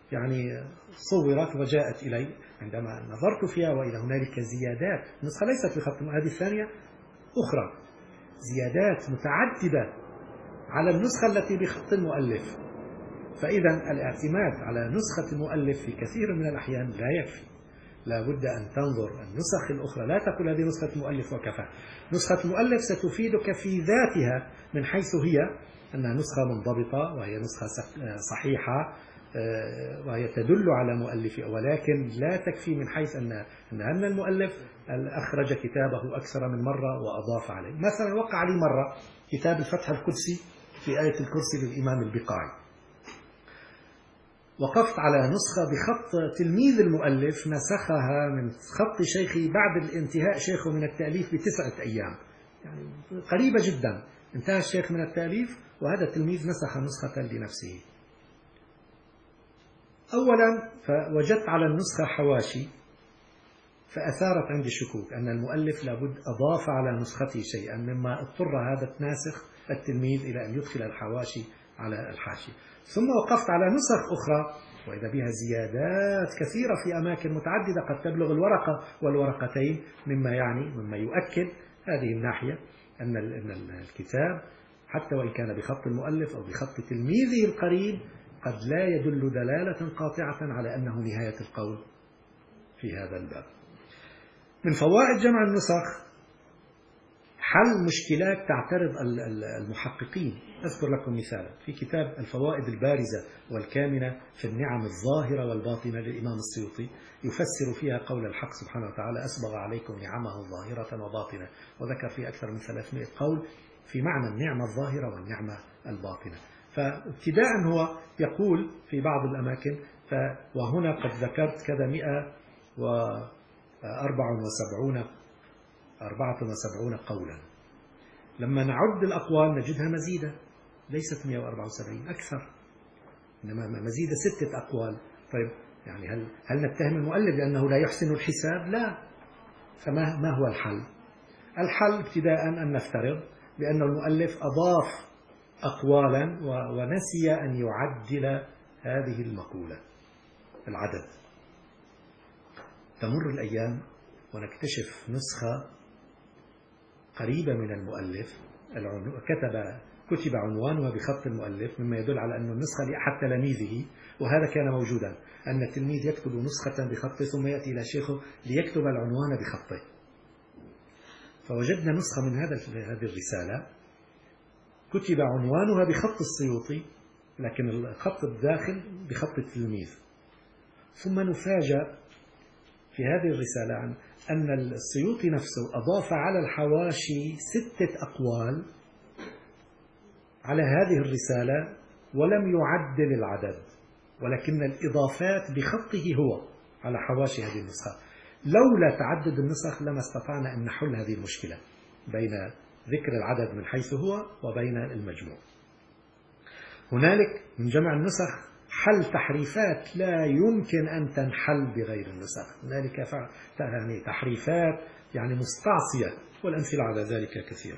Speaker 1: يعني صورت وجاءت إلي عندما نظرت فيها وإلى هنالك زيادات. النسخة ليست بخط، هذه الثانية أخرى، زيادات متعددة على النسخة التي بخط المؤلف. فإذا الاعتماد على نسخة المؤلف في كثير من الأحيان لا يكفي، لا بد أن تنظر النسخ الأخرى، لا تقول هذه نسخة المؤلف وكفى. نسخة المؤلف ستفيدك في ذاتها من حيث هي أنها نسخة منضبطة وهي نسخة صحيحة وهي تدل على مؤلفها، ولكن لا تكفي من حيث أن المؤلف أخرج كتابه أكثر من مرة وأضاف عليه. مثلا وقع لي مرة كتاب الفتح القدسي في آية الكرسي للإمام البقاعي، وقفت على نسخة بخط تلميذ المؤلف نسخها من خط شيخي بعد الانتهاء شيخه من التأليف ب9 أيام، يعني قريبة جدا. انتهى الشيخ من التأليف وهذا التلميذ نسخ نسخة لنفسه. أولا فوجدت على النسخة حواشي فأثارت عندي الشكوك أن المؤلف لابد أضاف على نسخته شيئا، مما اضطر هذا الناسخ التلميذ إلى أن يدخل الحواشي على الحاشية. ثم وقفت على نسخ أخرى وإذا بها زيادات كثيرة في أماكن متعددة قد تبلغ الورقة والورقتين، مما يؤكد هذه الناحية أن الكتاب حتى وإن كان بخط المؤلف أو بخط تلميذه القريب قد لا يدل دلالة قاطعة على أنه نهاية القول في هذا الباب. من فوائد جمع النسخ حل مشكلات تعترض المحققين. أذكر لكم مثالا في كتاب الفوائد البارزة والكامنة في النعم الظاهرة والباطنة للإمام السيوطي، يفسر فيها قول الحق سبحانه وتعالى: أسبغ عليكم نعمه ظاهرة وباطنة، وذكر فيه أكثر من 300 قول في معنى النعمة الظاهرة والنعمة الباطنة. فابتداء هو يقول في بعض الأماكن وهنا قد ذكرت كذا 174 قولا. لما نعد الأقوال نجدها مزيدة، ليست 174 أكثر، إنما مزيدة 6 أقوال. طيب يعني هل نتهم المؤلف لأنه لا يحسن الحساب؟ لا. فما هو الحل؟ الحل ابتداء أن نفترض بأن المؤلف أضاف أقوالا ونسي أن يعدل هذه المقولة العدد. تمر الأيام ونكتشف نسخة قريبة من المؤلف كتب عنوانها بخط المؤلف، مما يدل على أن النسخة لأحد تلاميذه، وهذا كان موجودا، أن التلميذ يكتب نسخة بخطه ثم يأتي إلى شيخه ليكتب العنوان بخطه. فوجدنا نسخة من هذه الرسالة كتب عنوانها بخط السيوطي لكن الخط الداخل بخط التلميذ. ثم نفاجأ في هذه الرسالة عن أن السيوطي نفسه أضاف على الحواشي 6 أقوال على هذه الرسالة ولم يعدل العدد، ولكن الإضافات بخطه هو على حواشي هذه النسخة. لولا تعدد النسخ لما استطعنا أن نحل هذه المشكلة بين ذكر العدد من حيث هو وبين المجموع. هنالك من جمع النسخ حل تحريفات لا يمكن أن تنحل بغير النسخ. هنالك يعني تحريفات يعني مستعصية، والأمثلة على ذلك كثيرة.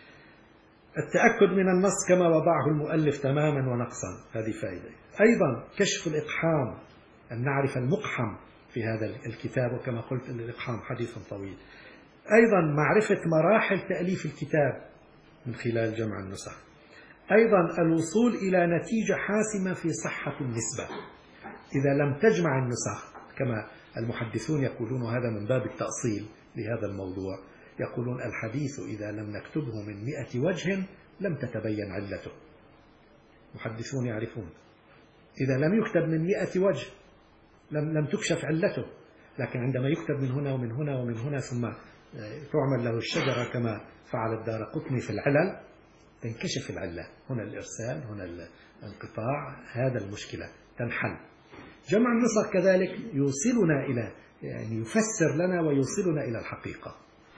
Speaker 1: التأكد من النص كما وضعه المؤلف تماما ونقصا، هذه فائدة. أيضا كشف الإقحام، أن نعرف المقحم في هذا الكتاب، وكما قلت الإقحام حديث طويل. أيضا معرفة مراحل تأليف الكتاب من خلال جمع النسخ. أيضا الوصول إلى نتيجة حاسمة في صحة النسبة. إذا لم تجمع النسخ كما المحدثون يقولون، هذا من باب التأصيل لهذا الموضوع، يقولون الحديث إذا لم نكتبه من 100 وجه لم تتبين علته. محدثون يعرفون إذا لم يكتب من 100 وجه لم تكشف علته، لكن عندما يكتب من هنا ومن هنا ومن هنا ثم تعمل له الشجرة كما فعل الدارقطني في العلل تنكشف العلة، هنا الإرسال هنا الانقطاع، هذا المشكلة تنحل. جمع النسخ كذلك يوصلنا إلى يعني يفسر لنا ويوصلنا إلى الحقيقة.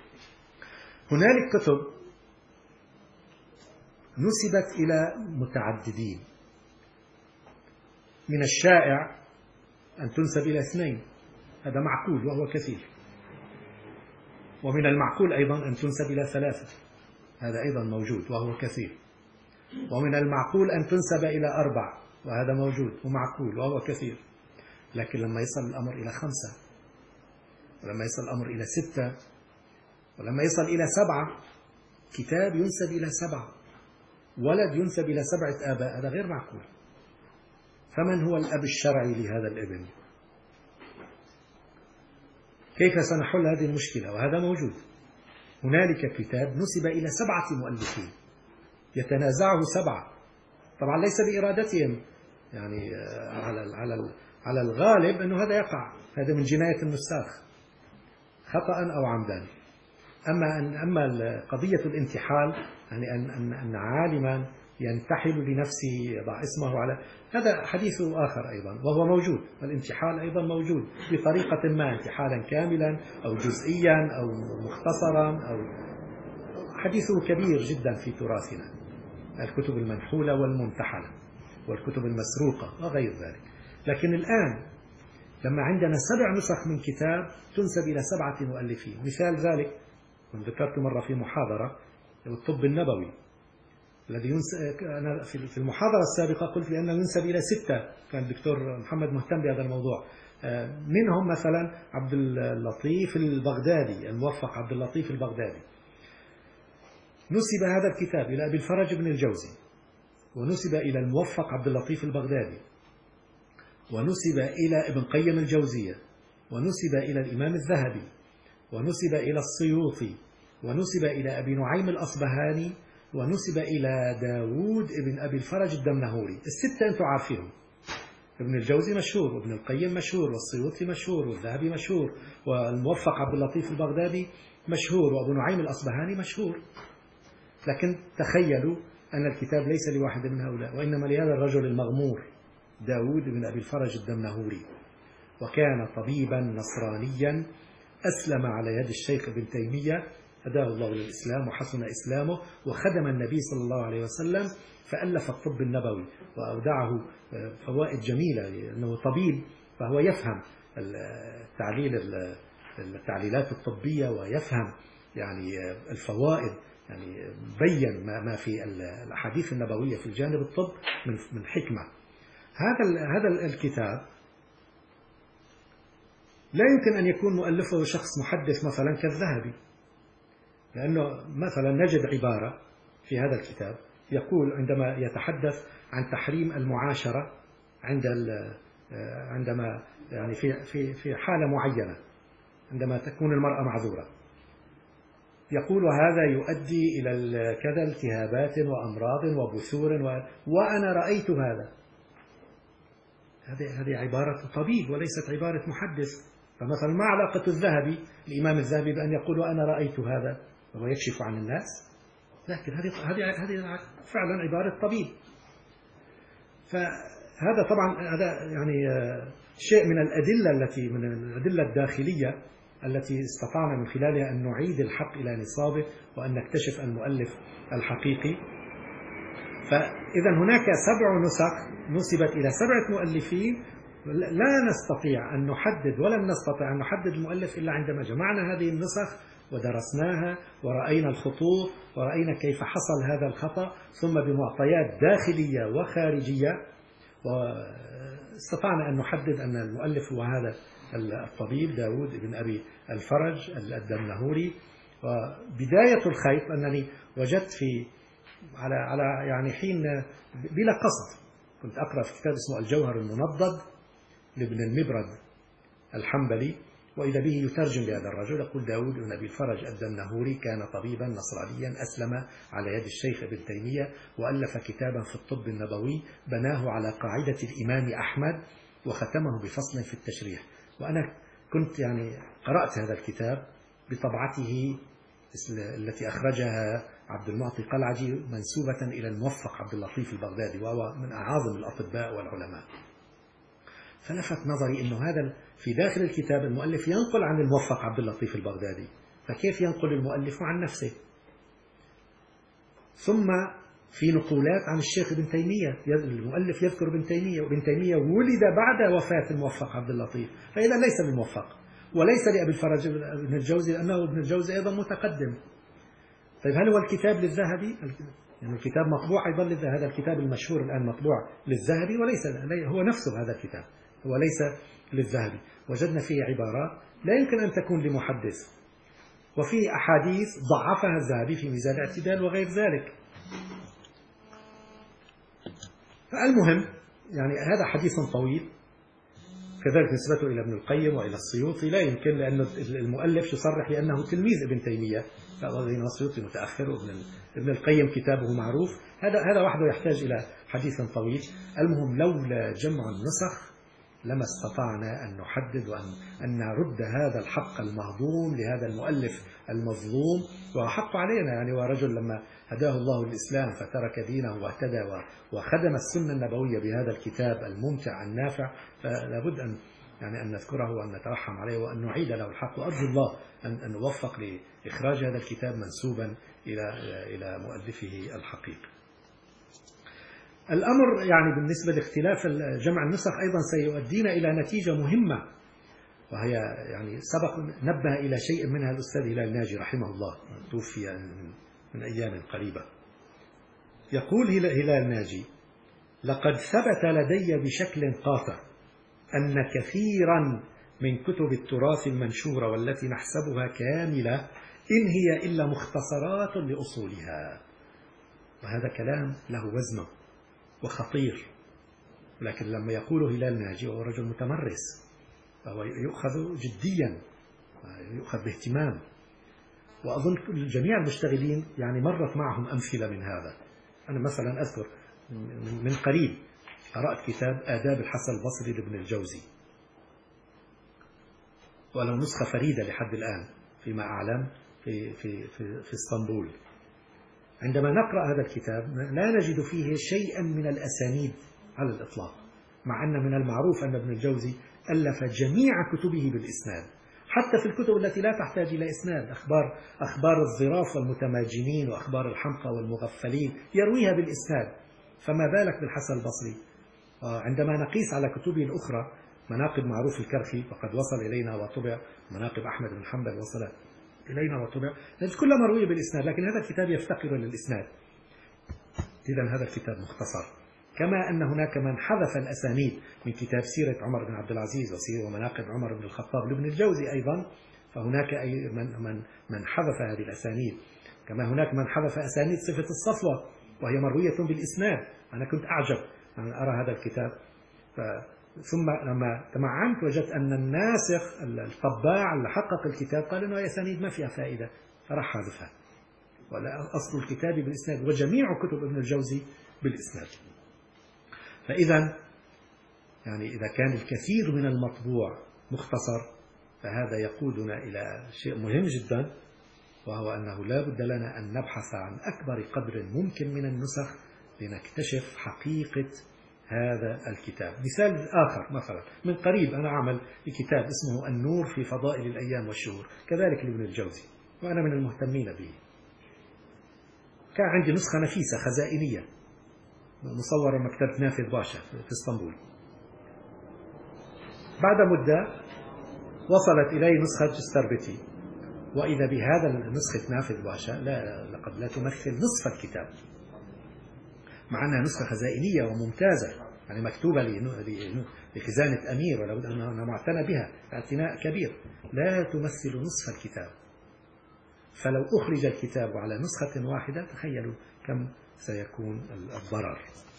Speaker 1: هنالك كتب نسبت إلى متعددين، من الشائع أن تنسب إلى 2، هذا معقول وهو كثير، ومن المعقول أيضا أن تنسب إلى 3، هذا أيضا موجود وهو كثير، ومن المعقول أن تنسب إلى 4 وهذا موجود ومعقول وهو كثير، لكن لما يصل الأمر إلى 5، ولما يصل الأمر إلى 6، ولما يصل إلى 7، كتاب ينسب إلى 7، ولد ينسب إلى 7 آباء، هذا غير معقول. فمن هو الأب الشرعي لهذا الابن؟ كيف سنحل هذه المشكلة؟ وهذا موجود. هنالك كتاب نسب إلى 7 مؤلفين يتنازعه 7، طبعا ليس بإرادتهم، يعني على الغالب أنه هذا يقع، هذا من جناية النساخ خطأ أو عمدا. أما قضية الانتحال، يعني أن عالما ينتحل لنفسه يضع اسمه على، هذا حديث آخر أيضا وهو موجود. الانتحال أيضا موجود بطريقة ما، انتحالا كاملا أو جزئيا أو مختصرا، أو حديثه كبير جدا في تراثنا، الكتب المنحولة والمنتحلة والكتب المسروقة وغير ذلك. لكن الآن لما عندنا 7 نسخ من كتاب تنسب إلى 7 مؤلفين، مثال ذلك كنت ذكرت مرة في محاضرة الطب النبوي الذي أنا في المحاضرة السابقة قلت لأنه ينسب إلى 6، كان الدكتور محمد مهتم بهذا الموضوع. منهم مثلا عبد اللطيف البغدادي، الموفق عبد اللطيف البغدادي، نسب هذا الكتاب إلى أبي الفرج بن الجوزي، ونسب إلى الموفق عبد اللطيف البغدادي، ونسب إلى ابن قيم الجوزية، ونسب إلى الإمام الذهبي، ونسب إلى السيوطي، ونسب إلى أبي نعيم الأصبهاني، ونسب إلى داود ابن أبي الفرج الدمنهوري. ال6 أنتم عارفينهم، ابن الجوزي مشهور، وابن القيم مشهور، والسيوطي مشهور، والذهبي مشهور، والموفق عبد اللطيف البغدادي مشهور، وأبو نعيم الأصبهاني مشهور. لكن تخيلوا أن الكتاب ليس لواحد من هؤلاء، وإنما لهذا الرجل المغمور داود بن أبي الفرج الدمنهوري، وكان طبيبا نصرانيا أسلم على يد الشيخ ابن تيمية، هداه الله للإسلام وحسن إسلامه، وخدم النبي صلى الله عليه وسلم، فألف الطب النبوي وأودعه فوائد جميلة، لأنه طبيب فهو يفهم التعليلات الطبية، ويفهم يعني الفوائد، يعني بين ما في الأحاديث النبوية في الجانب الطب من حكمة. هذا الكتاب لا يمكن أن يكون مؤلفه شخص محدث مثلا كالذهبي، لأنه مثلا نجد عبارة في هذا الكتاب يقول عندما يتحدث عن تحريم المعاشرة عندما يعني في حالة معينة، عندما تكون المرأة معذورة، يقول وهذا يؤدي إلى كذا التهابات وأمراض وبثور وأنا رأيت هذا. هذه عبارة طبيب وليست عبارة محدث. فمثلا ما علاقة الذهبي، الإمام الذهبي، بأن يقول وأنا رأيت هذا وهو يكشف عن الناس؟ لكن هذه فعلا عبارة طبيب. فهذا طبعا هذا يعني شيء من الأدلة الداخلية التي استطعنا من خلالها أن نعيد الحق إلى نصابه وأن نكتشف المؤلف الحقيقي. فإذا هناك 7 نسخ نسبت إلى 7 مؤلفين، لا نستطيع أن نحدد، ولن نستطيع أن نحدد المؤلف إلا عندما جمعنا هذه النسخ ودرسناها ورأينا الخطوط ورأينا كيف حصل هذا الخطأ، ثم بمعطيات داخلية وخارجية، واستطعنا أن نحدد أن المؤلف هو هذا الطبيب داود بن أبي الفرج الدمنهوري. وبداية الخيط أنني وجدت على يعني حين بلا قصد كنت أقرأ في كتاب اسمه الجوهر المنضد لابن المبرد الحنبلي، وإذا به يترجم لهذا الرجل، يقول داود بن أبي الفرج الدمنهوري كان طبيبا نصرانيا أسلم على يد الشيخ ابن تيمية، وألف كتابا في الطب النبوي بناه على قاعدة الإمام أحمد، وختمه بفصل في التشريح. وأنا كنت يعني قرأت هذا الكتاب بطبعته التي أخرجها عبد المعطي قلعجي منسوبة إلى الموفق عبد اللطيف البغدادي، وهو من أعاظم الأطباء والعلماء. فلفت نظري أنه هذا في داخل الكتاب المؤلف ينقل عن الموفق عبد اللطيف البغدادي، فكيف ينقل المؤلف عن نفسه؟ ثم في نقولات عن الشيخ ابن تيمية، المؤلف يذكر ابن تيمية، وابن تيمية ولد بعد وفاة الموفق عبد اللطيف، فإذا ليس بالموفق وليس لأبي الفرج بن الجوزي، لأنه ابن الجوزي أيضا متقدم. طيب هل هو الكتاب للذهبي؟ يعني الكتاب مطبوع أيضا هذا الكتاب المشهور الآن مطبوع للذهبي، وليس هو نفسه هذا الكتاب، هو ليس للذهبي وجدنا فيه عبارات لا يمكن أن تكون لمحدث، وفيه أحاديث ضعفها الذهبي في ميزان الاعتدال وغير ذلك. فالمهم يعني هذا حديث طويل، كذلك نسبته إلى ابن القيم وإلى السيوطي لا يمكن، لأن المؤلف يصرح بأنه تلميذ ابن تيمية، فأظن السيوطي متأخر وابن القيم كتابه معروف. هذا وحده يحتاج إلى حديث طويل. المهم لولا جمع النسخ لما استطعنا أن نحدد وأن نرد هذا الحق المهضوم لهذا المؤلف المظلوم، وحق علينا يعني. ورجل لما هداه الله الإسلام فترك دينه واهتدى وخدم السنة النبوية بهذا الكتاب الممتع النافع، فلا بد أن نذكره وأن نترحم عليه وأن نعيد له الحق. وأرجو الله أن نوفق لإخراج هذا الكتاب منسوبا إلى مؤلفه الحقيقي. الأمر يعني بالنسبة لاختلاف جمع النسخ أيضا سيؤدينا إلى نتيجة مهمة، وهي يعني سبق نبه إلى شيء منها الأستاذ هلال ناجي رحمه الله، توفي من أيام قريبة. يقول هلال ناجي: لقد ثبت لدي بشكل قاطع أن كثيرا من كتب التراث المنشورة والتي نحسبها كاملة إن هي إلا مختصرات لأصولها. وهذا كلام له وزنه وخطير، لكن لما يقوله هلال ناجي وهو رجل متمرس فهو يؤخذ جديا، يؤخذ باهتمام. وأظن جميع المشتغلين يعني مرت معهم أمثلة من هذا. أنا مثلا أذكر من قريب قرأت كتاب آداب الحسن البصري لابن الجوزي، وله نسخة فريدة لحد الآن فيما أعلم في اسطنبول. عندما نقرأ هذا الكتاب لا نجد فيه شيئا من الأسانيد على الإطلاق، مع أن من المعروف أن ابن الجوزي ألف جميع كتبه بالإسناد، حتى في الكتب التي لا تحتاج إلى إسناد، أخبار الظراف والمتماجنين وأخبار الحمقى والمغفلين يرويها بالإسناد، فما بالك بالحسن البصري. عندما نقيس على كتبه الأخرى، مناقب معروف الكرخي وقد وصل إلينا وطبع، مناقب أحمد بن حنبل وصل إلينا وطبع، نجد كلها مروية بالإسناد، لكن هذا الكتاب يفتقر للإسناد. إذن هذا الكتاب مختصر. كما أن هناك من حذف الأسانيد من كتاب سيرة عمر بن عبد العزيز ومناقب عمر بن الخطاب لابن الجوزي أيضا، فهناك من حذف هذه الأسانيد. كما هناك من حذف أسانيد صفة الصفوة وهي مروية بالإسناد. أنا كنت أعجب أن أرى هذا الكتاب، ثم لما تمعنت وجدت أن الناسخ الطباع اللي حقق الكتاب قال إنه أسانيد ما فيها فائدة، فراح حذفها، ولا أصل الكتاب بالإسناد، وجميع كتب ابن الجوزي بالإسناد. فإذا يعني إذا كان الكثير من المطبوع مختصر، فهذا يقودنا إلى شيء مهم جدا، وهو أنه لا بد لنا أن نبحث عن أكبر قدر ممكن من النسخ لنكتشف حقيقة هذا الكتاب. مثال آخر، مثلا من قريب أنا أعمل بكتاب اسمه النور في فضائل الأيام والشهور، كذلك لابن الجوزي، وأنا من المهتمين به. كان عندي نسخة نفيسة خزائنية مصورة مكتبة نافذ باشا في اسطنبول. بعد مدة وصلت إلي نسخة جستربتي، وإذا بهذا نسخة نافذ باشا لقد لا تمثل نصف الكتاب، مع أنها نسخة خزائنية وممتازة، يعني مكتوبة لخزانة أمير، ولا بد أنها معتنى بها اعتناء كبير، لا تمثل نصف الكتاب. فلو أخرج الكتاب على نسخة واحدة تخيلوا كم سيكون الضرر.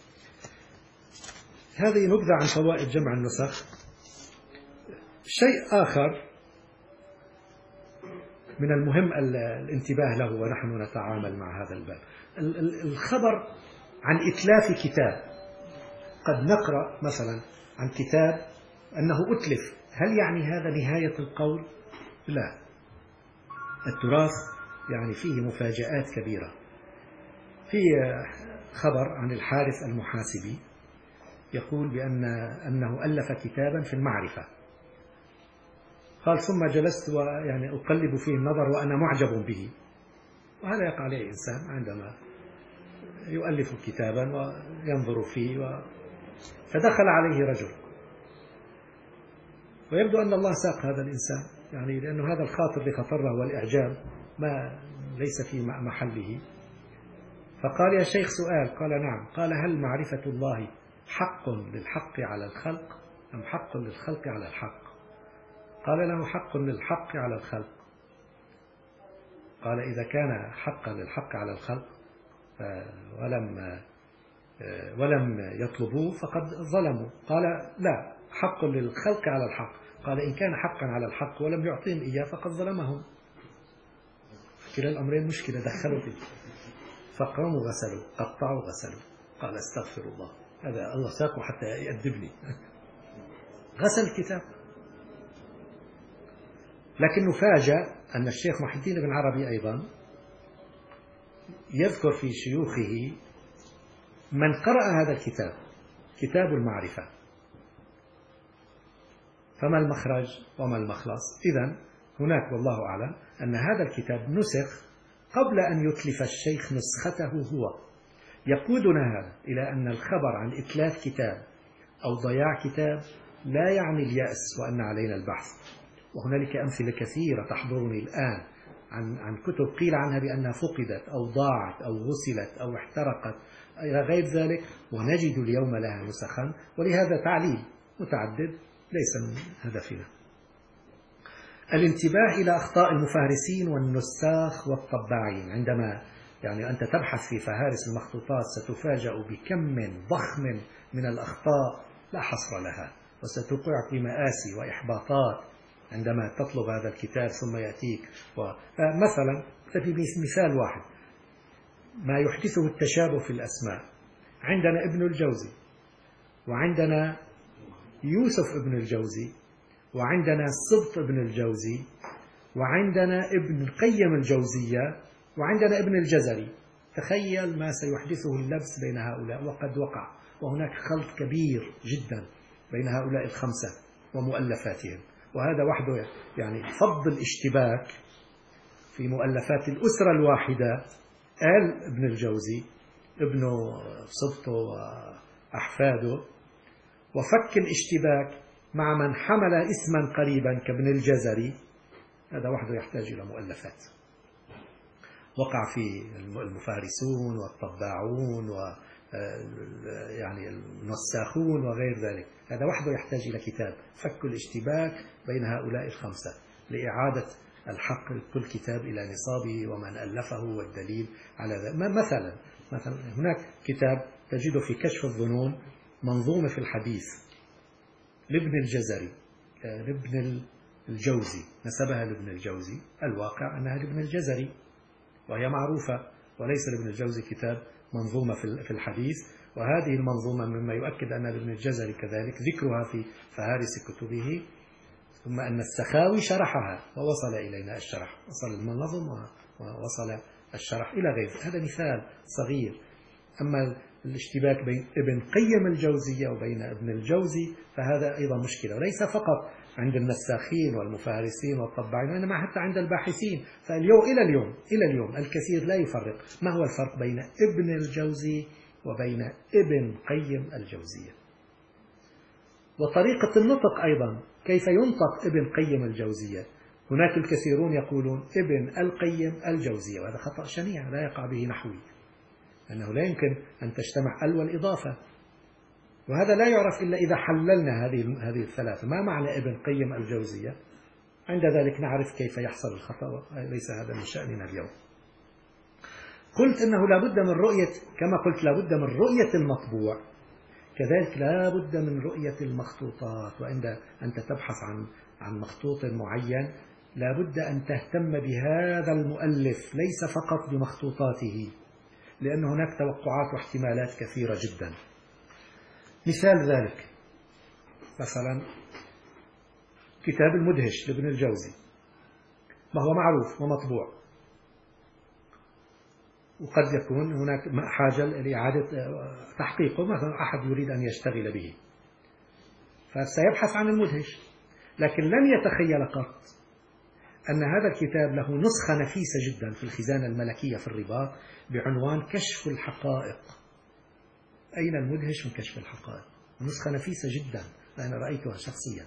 Speaker 1: هذه نبذة عن فوائد جمع النسخ. شيء آخر من المهم الانتباه له ونحن نتعامل مع هذا الباب، الخبر عن إتلاف كتاب. قد نقرأ مثلا عن كتاب أنه أتلف، هل يعني هذا نهاية القول؟ لا، التراث يعني فيه مفاجآت كبيرة. في خبر عن الحارث المحاسبي يقول أنه ألف كتابا في المعرفة، قال ثم جلست ويعني أقلب فيه النظر وأنا معجب به. وهذا يقع عليه إنسان عندما يؤلف كتابا وينظر فيه فدخل عليه رجل، ويبدو أن الله ساق هذا الإنسان، يعني لأنه هذا الخاطر اللي خطره والإعجاب ما ليس في محله. فقال: يا شيخ سؤال. قال: نعم. قال: هل معرفة الله حق للحق على الخلق أم حق للخلق على الحق؟ قال له حق للحق على الخلق. قال إذا كان حقا للحق على الخلق ولم يطلبوه فقد ظلموا. قال لا، حق للخلق على الحق. قال إن كان حقا على الحق ولم يعطيهم إياه فقد ظلمهم. كلا الأمرين مشكلة دخلوا فيه. فقاموا غسلوا، قطعوا غسلوا. قال استغفر الله، هذا الله ساقه حتى يأدبني. غسل الكتاب. لكن نفاجأ أن الشيخ محي الدين بن عربي أيضا يذكر في شيوخه من قرأ هذا الكتاب، كتاب المعرفة. فما المخرج وما المخلص؟ إذن هناك والله أعلم أن هذا الكتاب نسخ قبل أن يتلف الشيخ نسخته هو. يقودنا هذا إلى أن الخبر عن إتلاف كتاب أو ضياع كتاب لا يعني اليأس وأن علينا البحث. وهنالك أمثلة كثيرة تحضرني الآن عن كتب قيل عنها بأنها فقدت أو ضاعت أو غسلت أو احترقت إلى غير ذلك، ونجد اليوم لها نسخا. ولهذا تعليل متعدد ليس من هدفنا. الانتباه إلى أخطاء المفهرسين والنساخ والطباعين. عندما أنت تبحث في فهارس المخطوطات ستفاجأ بكم ضخم من الأخطاء لا حصر لها، وستوقعك بمآسي وإحباطات عندما تطلب هذا الكتاب ثم يأتيك. مثلا في مثال واحد، ما يحدثه التشابه في الأسماء. عندنا ابن الجوزي، وعندنا يوسف ابن الجوزي، وعندنا السبط ابن الجوزي، وعندنا ابن القيم الجوزية، وعندنا ابن الجزري. تخيل ما سيحدثه اللبس بين هؤلاء، وقد وقع. وهناك خلط كبير جدا بين هؤلاء الخمسة ومؤلفاتهم، وهذا وحده فض الاشتباك في مؤلفات الأسرة الواحدة. آل ابن الجوزي، ابنه سبطه وأحفاده، وفك الاشتباك مع من حمل اسما قريبا كابن الجزري. هذا وحده يحتاج إلى مؤلفات. وقع في المفارسون والطباعون النساخون وغير ذلك. هذا وحده يحتاج إلى كتاب، فك الاشتباك بين هؤلاء الخمسة لإعادة الحق كل كتاب إلى نصابه ومن ألفه والدليل على ذلك. مثلا هناك كتاب تجده في كشف الظنون، منظومة في الحديث لابن الجزري، لابن الجوزي، نسبها لابن الجوزي. الواقع أنها لابن الجزري وهي معروفة، وليس لابن الجوزي كتاب منظومة في الحديث. وهذه المنظومة مما يؤكد أن ابن الجزري كذلك ذكرها في فهارس كتبه. ثم أن السخاوي شرحها ووصل إلينا الشرح، وصل المنظم ووصل الشرح إلى غير. هذا مثال صغير. أما الاشتباك بين ابن قيم الجوزية وبين ابن الجوزي فهذا أيضا مشكلة، وليس فقط عند النساخين والمفارسين والطباعين، وإنما حتى عند الباحثين. إلى اليوم الكثير لا يفرق ما هو الفرق بين ابن الجوزي وبين ابن قيم الجوزية. وطريقة النطق أيضا، كيف ينطق ابن قيم الجوزية. هناك الكثيرون يقولون ابن القيم الجوزية، وهذا خطأ شنيع لا يقع به نحوي، أنه لا يمكن أن تجتمع والإضافة، وهذا لا يعرف إلا إذا حللنا هذه الثلاثة. ما معنى ابن قيم الجوزية؟ عند ذلك نعرف كيف يحصل الخطأ، ليس هذا من شأننا اليوم. قلت إنه لابد من رؤية، كما قلت لابد من رؤية المطبوع، كذلك لابد من رؤية المخطوطات. وعند أنت تبحث عن مخطوط معين لابد أن تهتم بهذا المؤلف ليس فقط بمخطوطاته، لأن هناك توقعات واحتمالات كثيرة جدا. مثال ذلك مثلا كتاب المدهش لابن الجوزي، ما هو معروف ومطبوع، وقد يكون هناك حاجة لإعادة تحقيقه، مثلا أحد يريد أن يشتغل به فسيبحث عن المدهش، لكن لن يتخيل قط أن هذا الكتاب له نسخة نفيسة جدا في الخزانة الملكية في الرباط بعنوان كشف الحقائق. أين المدهش من كشف الحقائق؟ نسخة نفيسة جدا، أنا رأيتها شخصيا.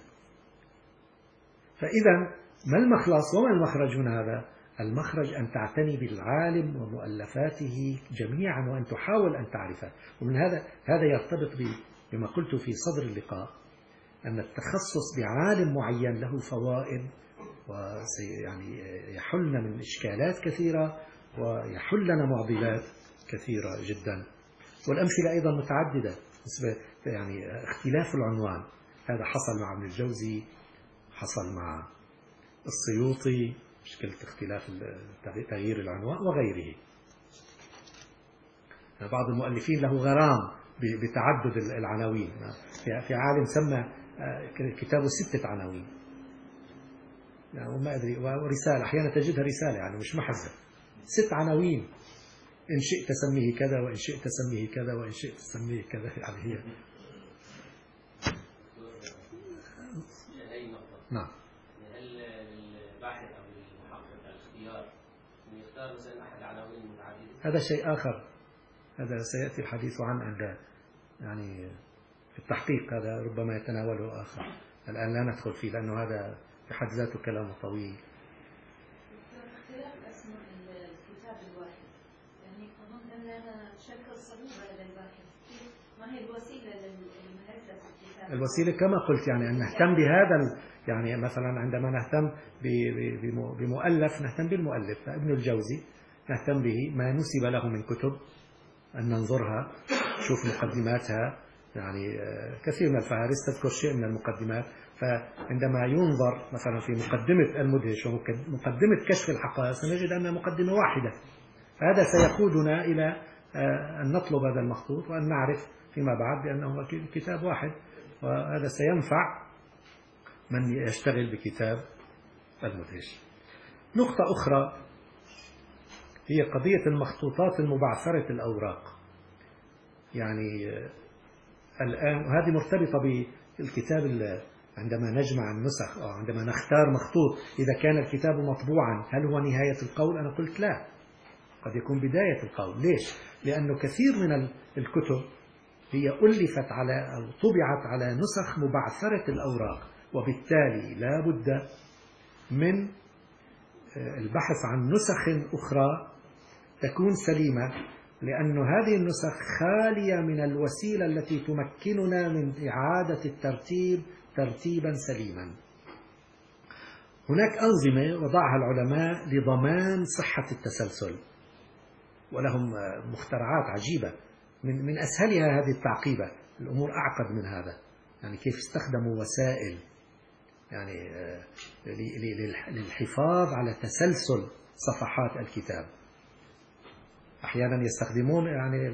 Speaker 1: فإذا ما المخلص وما المخرج من هذا؟ المخرج أن تعتني بالعالم ومؤلفاته جميعا، وأن تحاول أن تعرفه. ومن هذا يرتبط بما قلت في صدر اللقاء، أن التخصص بعالم معين له فوائد يعني يحلنا من إشكالات كثيرة ويحل لنا معضلات كثيرة جدا. والأمثلة أيضا متعددة، يعني اختلاف العنوان، هذا حصل مع ابن الجوزي، حصل مع السيوطي، مشكلة اختلاف تغيير العنوان وغيره. بعض المؤلفين له غرام بتعدد العناوين. في عالم سمى كتابه 6 عناوين، يعني وما أدري، ورسالة أحيانا تجدها رسالة يعني مش محزة، 6 عناوين، إن شئت سميه كذا وإن شئت سميه كذا وإن شئت سميه كذا. يعني هي نعم.
Speaker 2: هل الباحث أو المحقق الاختيار يختار مثلا أحد العناوين المتعددة؟
Speaker 1: هذا شيء آخر، هذا سيأتي الحديث عنه عند يعني في التحقيق، هذا ربما يتناوله آخر، الآن لا ندخل فيه لأنه هذا في حد ذاته كلام طويل.
Speaker 3: اختلاف أسماء الكتاب الواحد يعني أظن أنها تشكل صعوبة للباحث، ما هي الوسيلة لمعرفة الكتاب؟
Speaker 1: الوسيلة كما قلت يعني أن نهتم بهذا، يعني مثلا عندما نهتم بمؤلف نهتم بالمؤلف، ابن الجوزي نهتم به، ما نسب له من كتب أن ننظرها، شوف مقدماتها، يعني كثير من الفهارس تذكر شيء من المقدمات، فعندما ينظر مثلا في مقدمة المدهش ومقدمة كشف الحقائق سنجد أنها مقدمة واحدة، فهذا سيقودنا إلى أن نطلب هذا المخطوط وأن نعرف فيما بعد بأنه كتاب واحد، وهذا سينفع من يشتغل بكتاب المدهش. نقطة أخرى هي قضية المخطوطات المبعثرة الأوراق، يعني الآن وهذه مرتبطة بالكتاب، عندما نجمع النسخ أو عندما نختار مخطوط، إذا كان الكتاب مطبوعا هل هو نهاية القول؟ أنا قلت لا، قد يكون بداية القول. ليش؟ لأنه كثير من الكتب هي ألفت على أو طبعت على نسخ مبعثرة الأوراق، وبالتالي لا بد من البحث عن نسخ أخرى تكون سليمة، لأن هذه النسخ خالية من الوسيلة التي تمكننا من إعادة الترتيب ترتيبا سليما. هناك أنظمة وضعها العلماء لضمان صحة التسلسل، ولهم مخترعات عجيبة، من أسهلها هذه التعقيبة، الأمور أعقد من هذا، يعني كيف استخدموا وسائل يعني للحفاظ على تسلسل صفحات الكتاب. أحيانا يستخدمون يعني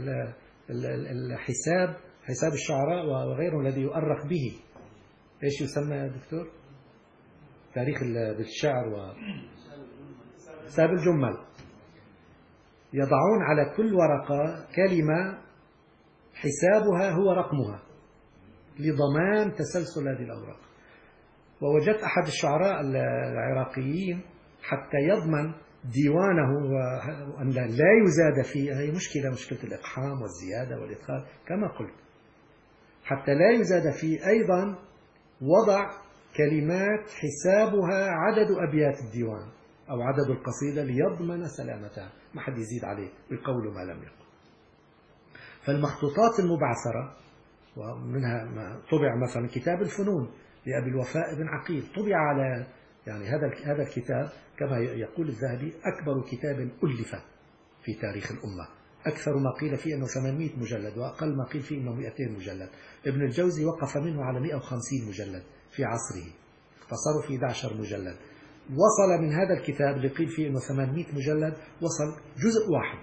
Speaker 1: حساب الشعراء وغيره الذي يؤرخ به، إيش يسمى يا دكتور؟ تاريخ بالشعر حساب الجمل. يضعون على كل ورقة كلمة حسابها هو رقمها لضمان تسلسل هذه الأوراق. ووجدت أحد الشعراء العراقيين حتى يضمن ديوانه وأن لا يزاد فيه، هي مشكلة الإقحام والزيادة والإدخال كما قلت، حتى لا يزاد فيه أيضا وضع كلمات حسابها عدد أبيات الديوان أو عدد القصيدة ليضمن سلامتها، ما حد يزيد عليه ويقول ما لم يقل. فالمخطوطات المبعثرة ومنها ما طبع مثلا كتاب الفنون لأبي الوفاء بن عقيل، طبع على يعني هذا الكتاب كما يقول الذهبي أكبر كتاب ألف في تاريخ الأمة، أكثر ما قيل فيه أنه 800 مجلد وأقل ما قيل فيه أنه 200 مجلد. ابن الجوزي وقف منه على 150 مجلد في عصره، اختصروا في 11 مجلد. وصل من هذا الكتاب اللي قيل فيه أنه 800 مجلد وصل جزء واحد،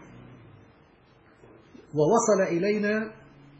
Speaker 1: ووصل إلينا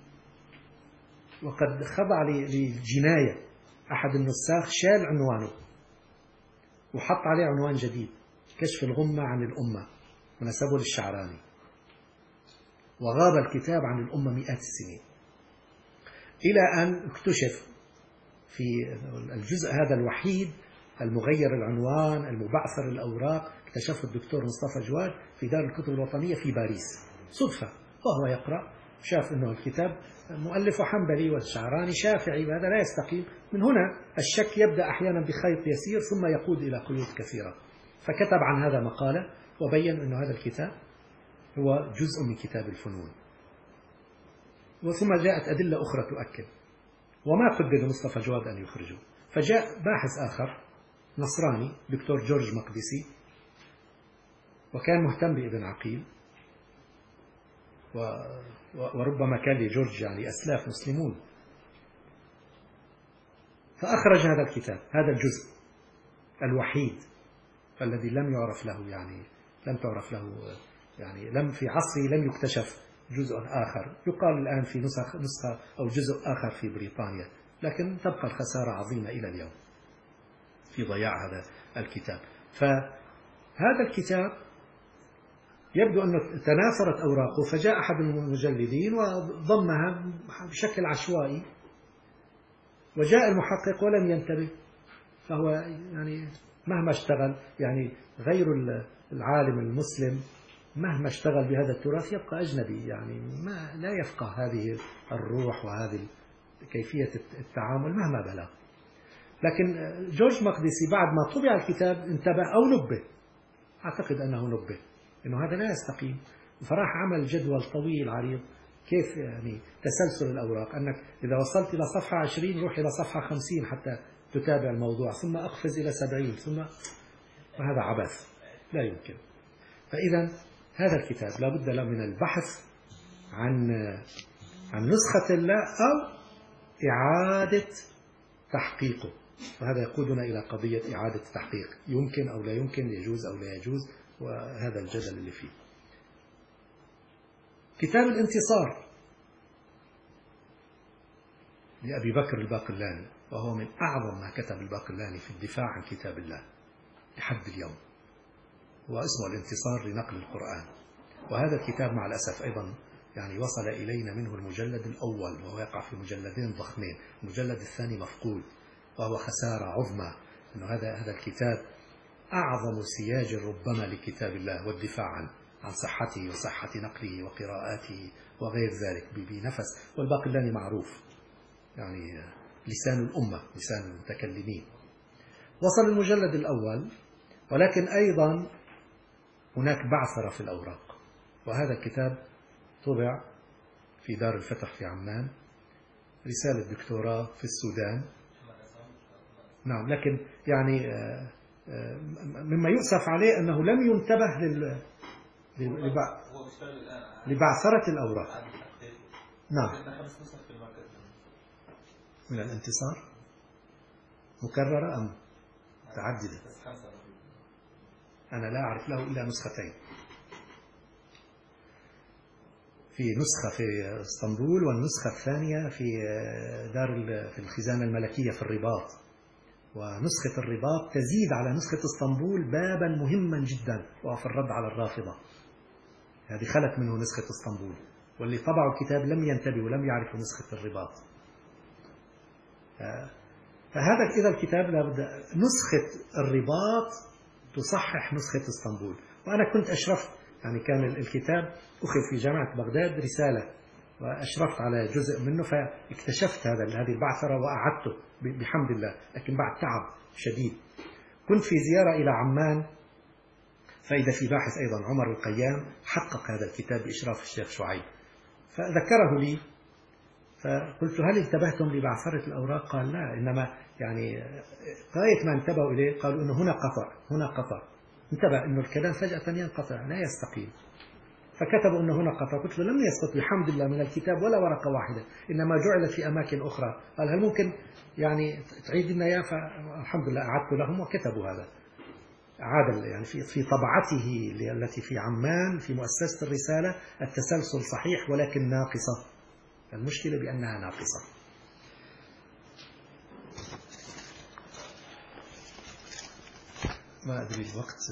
Speaker 1: وقد خضع للجناية، أحد النساخ شال عنوانه وحط عليه عنوان جديد، كشف الغمة عن الأمة، ونسبه للشعراني، وغاب الكتاب عن الأمة مئات السنين، إلى أن اكتشف في الجزء هذا الوحيد المغير العنوان المبعثر الأوراق، اكتشفه الدكتور مصطفى جواد في دار الكتب الوطنية في باريس صدفة، وهو يقرأ شاف أنه الكتاب مؤلفه حنبلي والشعراني شافعي، وهذا لا يستقيم. من هنا الشك يبدأ أحيانا بخيط يسير ثم يقود إلى قيود كثيرة، فكتب عن هذا مقالة وبين أن هذا الكتاب هو جزء من كتاب الفنون، وثم جاءت أدلة أخرى تؤكد. وما قدر لمصطفى جواد أن يخرجه. فجاء باحث آخر نصراني دكتور جورج مقدسي، وكان مهتم بابن عقيل، وربما كان لجورج يعني أسلاف مسلمون، فأخرج هذا الكتاب، هذا الجزء الوحيد الذي لم يعرف له، يعني لم تعرف له، يعني لم في عصره لم يكتشف جزء آخر. يقال الآن في نسخة أو جزء آخر في بريطانيا، لكن تبقى الخسارة عظيمة إلى اليوم في ضياع هذا الكتاب. فهذا الكتاب يبدو أنه تناثرت أوراقه، فجاء أحد المجلدين وضمها بشكل عشوائي، وجاء المحقق ولم ينتبه. فهو يعني مهما اشتغل، يعني غير العالم المسلم مهما اشتغل بهذا التراث يبقى أجنبي، يعني ما لا يفقه هذه الروح وهذه كيفية التعامل مهما بلغ. لكن جورج مقدسي بعد ما طبع الكتاب انتبه أو نبه، أعتقد أنه نبه إنه هذا لا يستقيم، فراح عمل جدول طويل عريض كيف يعني تسلسل الأوراق، أنك إذا وصلت إلى صفحة 20 روح إلى صفحة 50 حتى تتابع الموضوع، ثم أقفز إلى 70، ثم وهذا عبث لا يمكن. فإذا هذا الكتاب لا بد له من البحث عن نسخة له أو إعادة تحقيقه، وهذا يقودنا إلى قضية إعادة التحقيق، يمكن أو لا يمكن، يجوز أو لا يجوز، وهذا الجدل اللي فيه. كتاب الانتصار لأبي بكر الباقلاني، وهو من أعظم ما كتب الباقلاني في الدفاع عن كتاب الله لحد اليوم، واسمه الانتصار لنقل القرآن. وهذا الكتاب مع الأسف أيضا يعني وصل إلينا منه المجلد الأول، وهو يقع في مجلدين ضخمين، المجلد الثاني مفقود، وهو خسارة عظمى أنه هذا الكتاب أعظم سياج ربما لكتاب الله والدفاع عن صحته وصحة نقله وقراءاته وغير ذلك بنفس. والباقلاني معروف يعني لسان الأمة، لسان المتكلمين. وصل المجلد الأول، ولكن أيضا هناك بعثرة في الأوراق، وهذا الكتاب طبع في دار الفتح في عمان، رسالة دكتوراه في السودان. نعم، لكن يعني مما يؤسف عليه أنه لم ينتبه لبعثرة الأوراق. نعم، من الانتصار مكررة أم متعددة؟ أنا لا أعرف له إلا نسختين، في نسخة في اسطنبول، والنسخة الثانية في الخزانة الملكية في الرباط. ونسخة الرباط تزيد على نسخة اسطنبول بابا مهما جدا، وهو في الرد على الرافضة. هذه خلت منه نسخة اسطنبول، واللي طبعوا الكتاب لم ينتبهوا ولم يعرفوا نسخة الرباط. فهذا إذا الكتاب لابد نسخة الرباط تصحح نسخة اسطنبول. وأنا كنت أشرفت، يعني كان الكتاب أخذ في جامعة بغداد رسالة، وأشرفت على جزء منه، فاكتشفت هذه البعثرة وأعدته بحمد الله، لكن بعد تعب شديد. كنت في زيارة إلى عمان، فإذا في باحث أيضا عمر القيام حقق هذا الكتاب بإشراف الشيخ شعيب، فذكره لي، فقلت هل انتبهتم لبعثرة الأوراق؟ قال لا، إنما يعني غاية ما انتبهوا إليه قالوا إنه هنا قطع، انتبه إنه الكلام فجأة ينقطع لا يستقيم، فكتبوا أنه هنا قطع. قلت له لم يسقط بحمد الله من الكتاب ولا ورقة واحدة، إنما جعلت في أماكن أخرى. قال هل ممكن يعني تعيد لنا إياه؟ فالحمد لله أعدت لهم وكتبوا هذا، عاد يعني في طبعته التي في عمان في مؤسسة الرسالة التسلسل صحيح ولكن ناقصة، المشكلة بأنها ناقصة. ما أدري الوقت،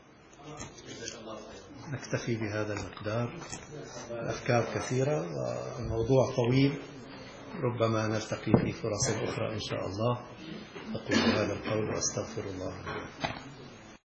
Speaker 1: نكتفي بهذا المقدار. الأفكار كثيرة والموضوع طويل، ربما نلتقي في فرص أخرى إن شاء الله. أقول هذا القول وأستغفر الله.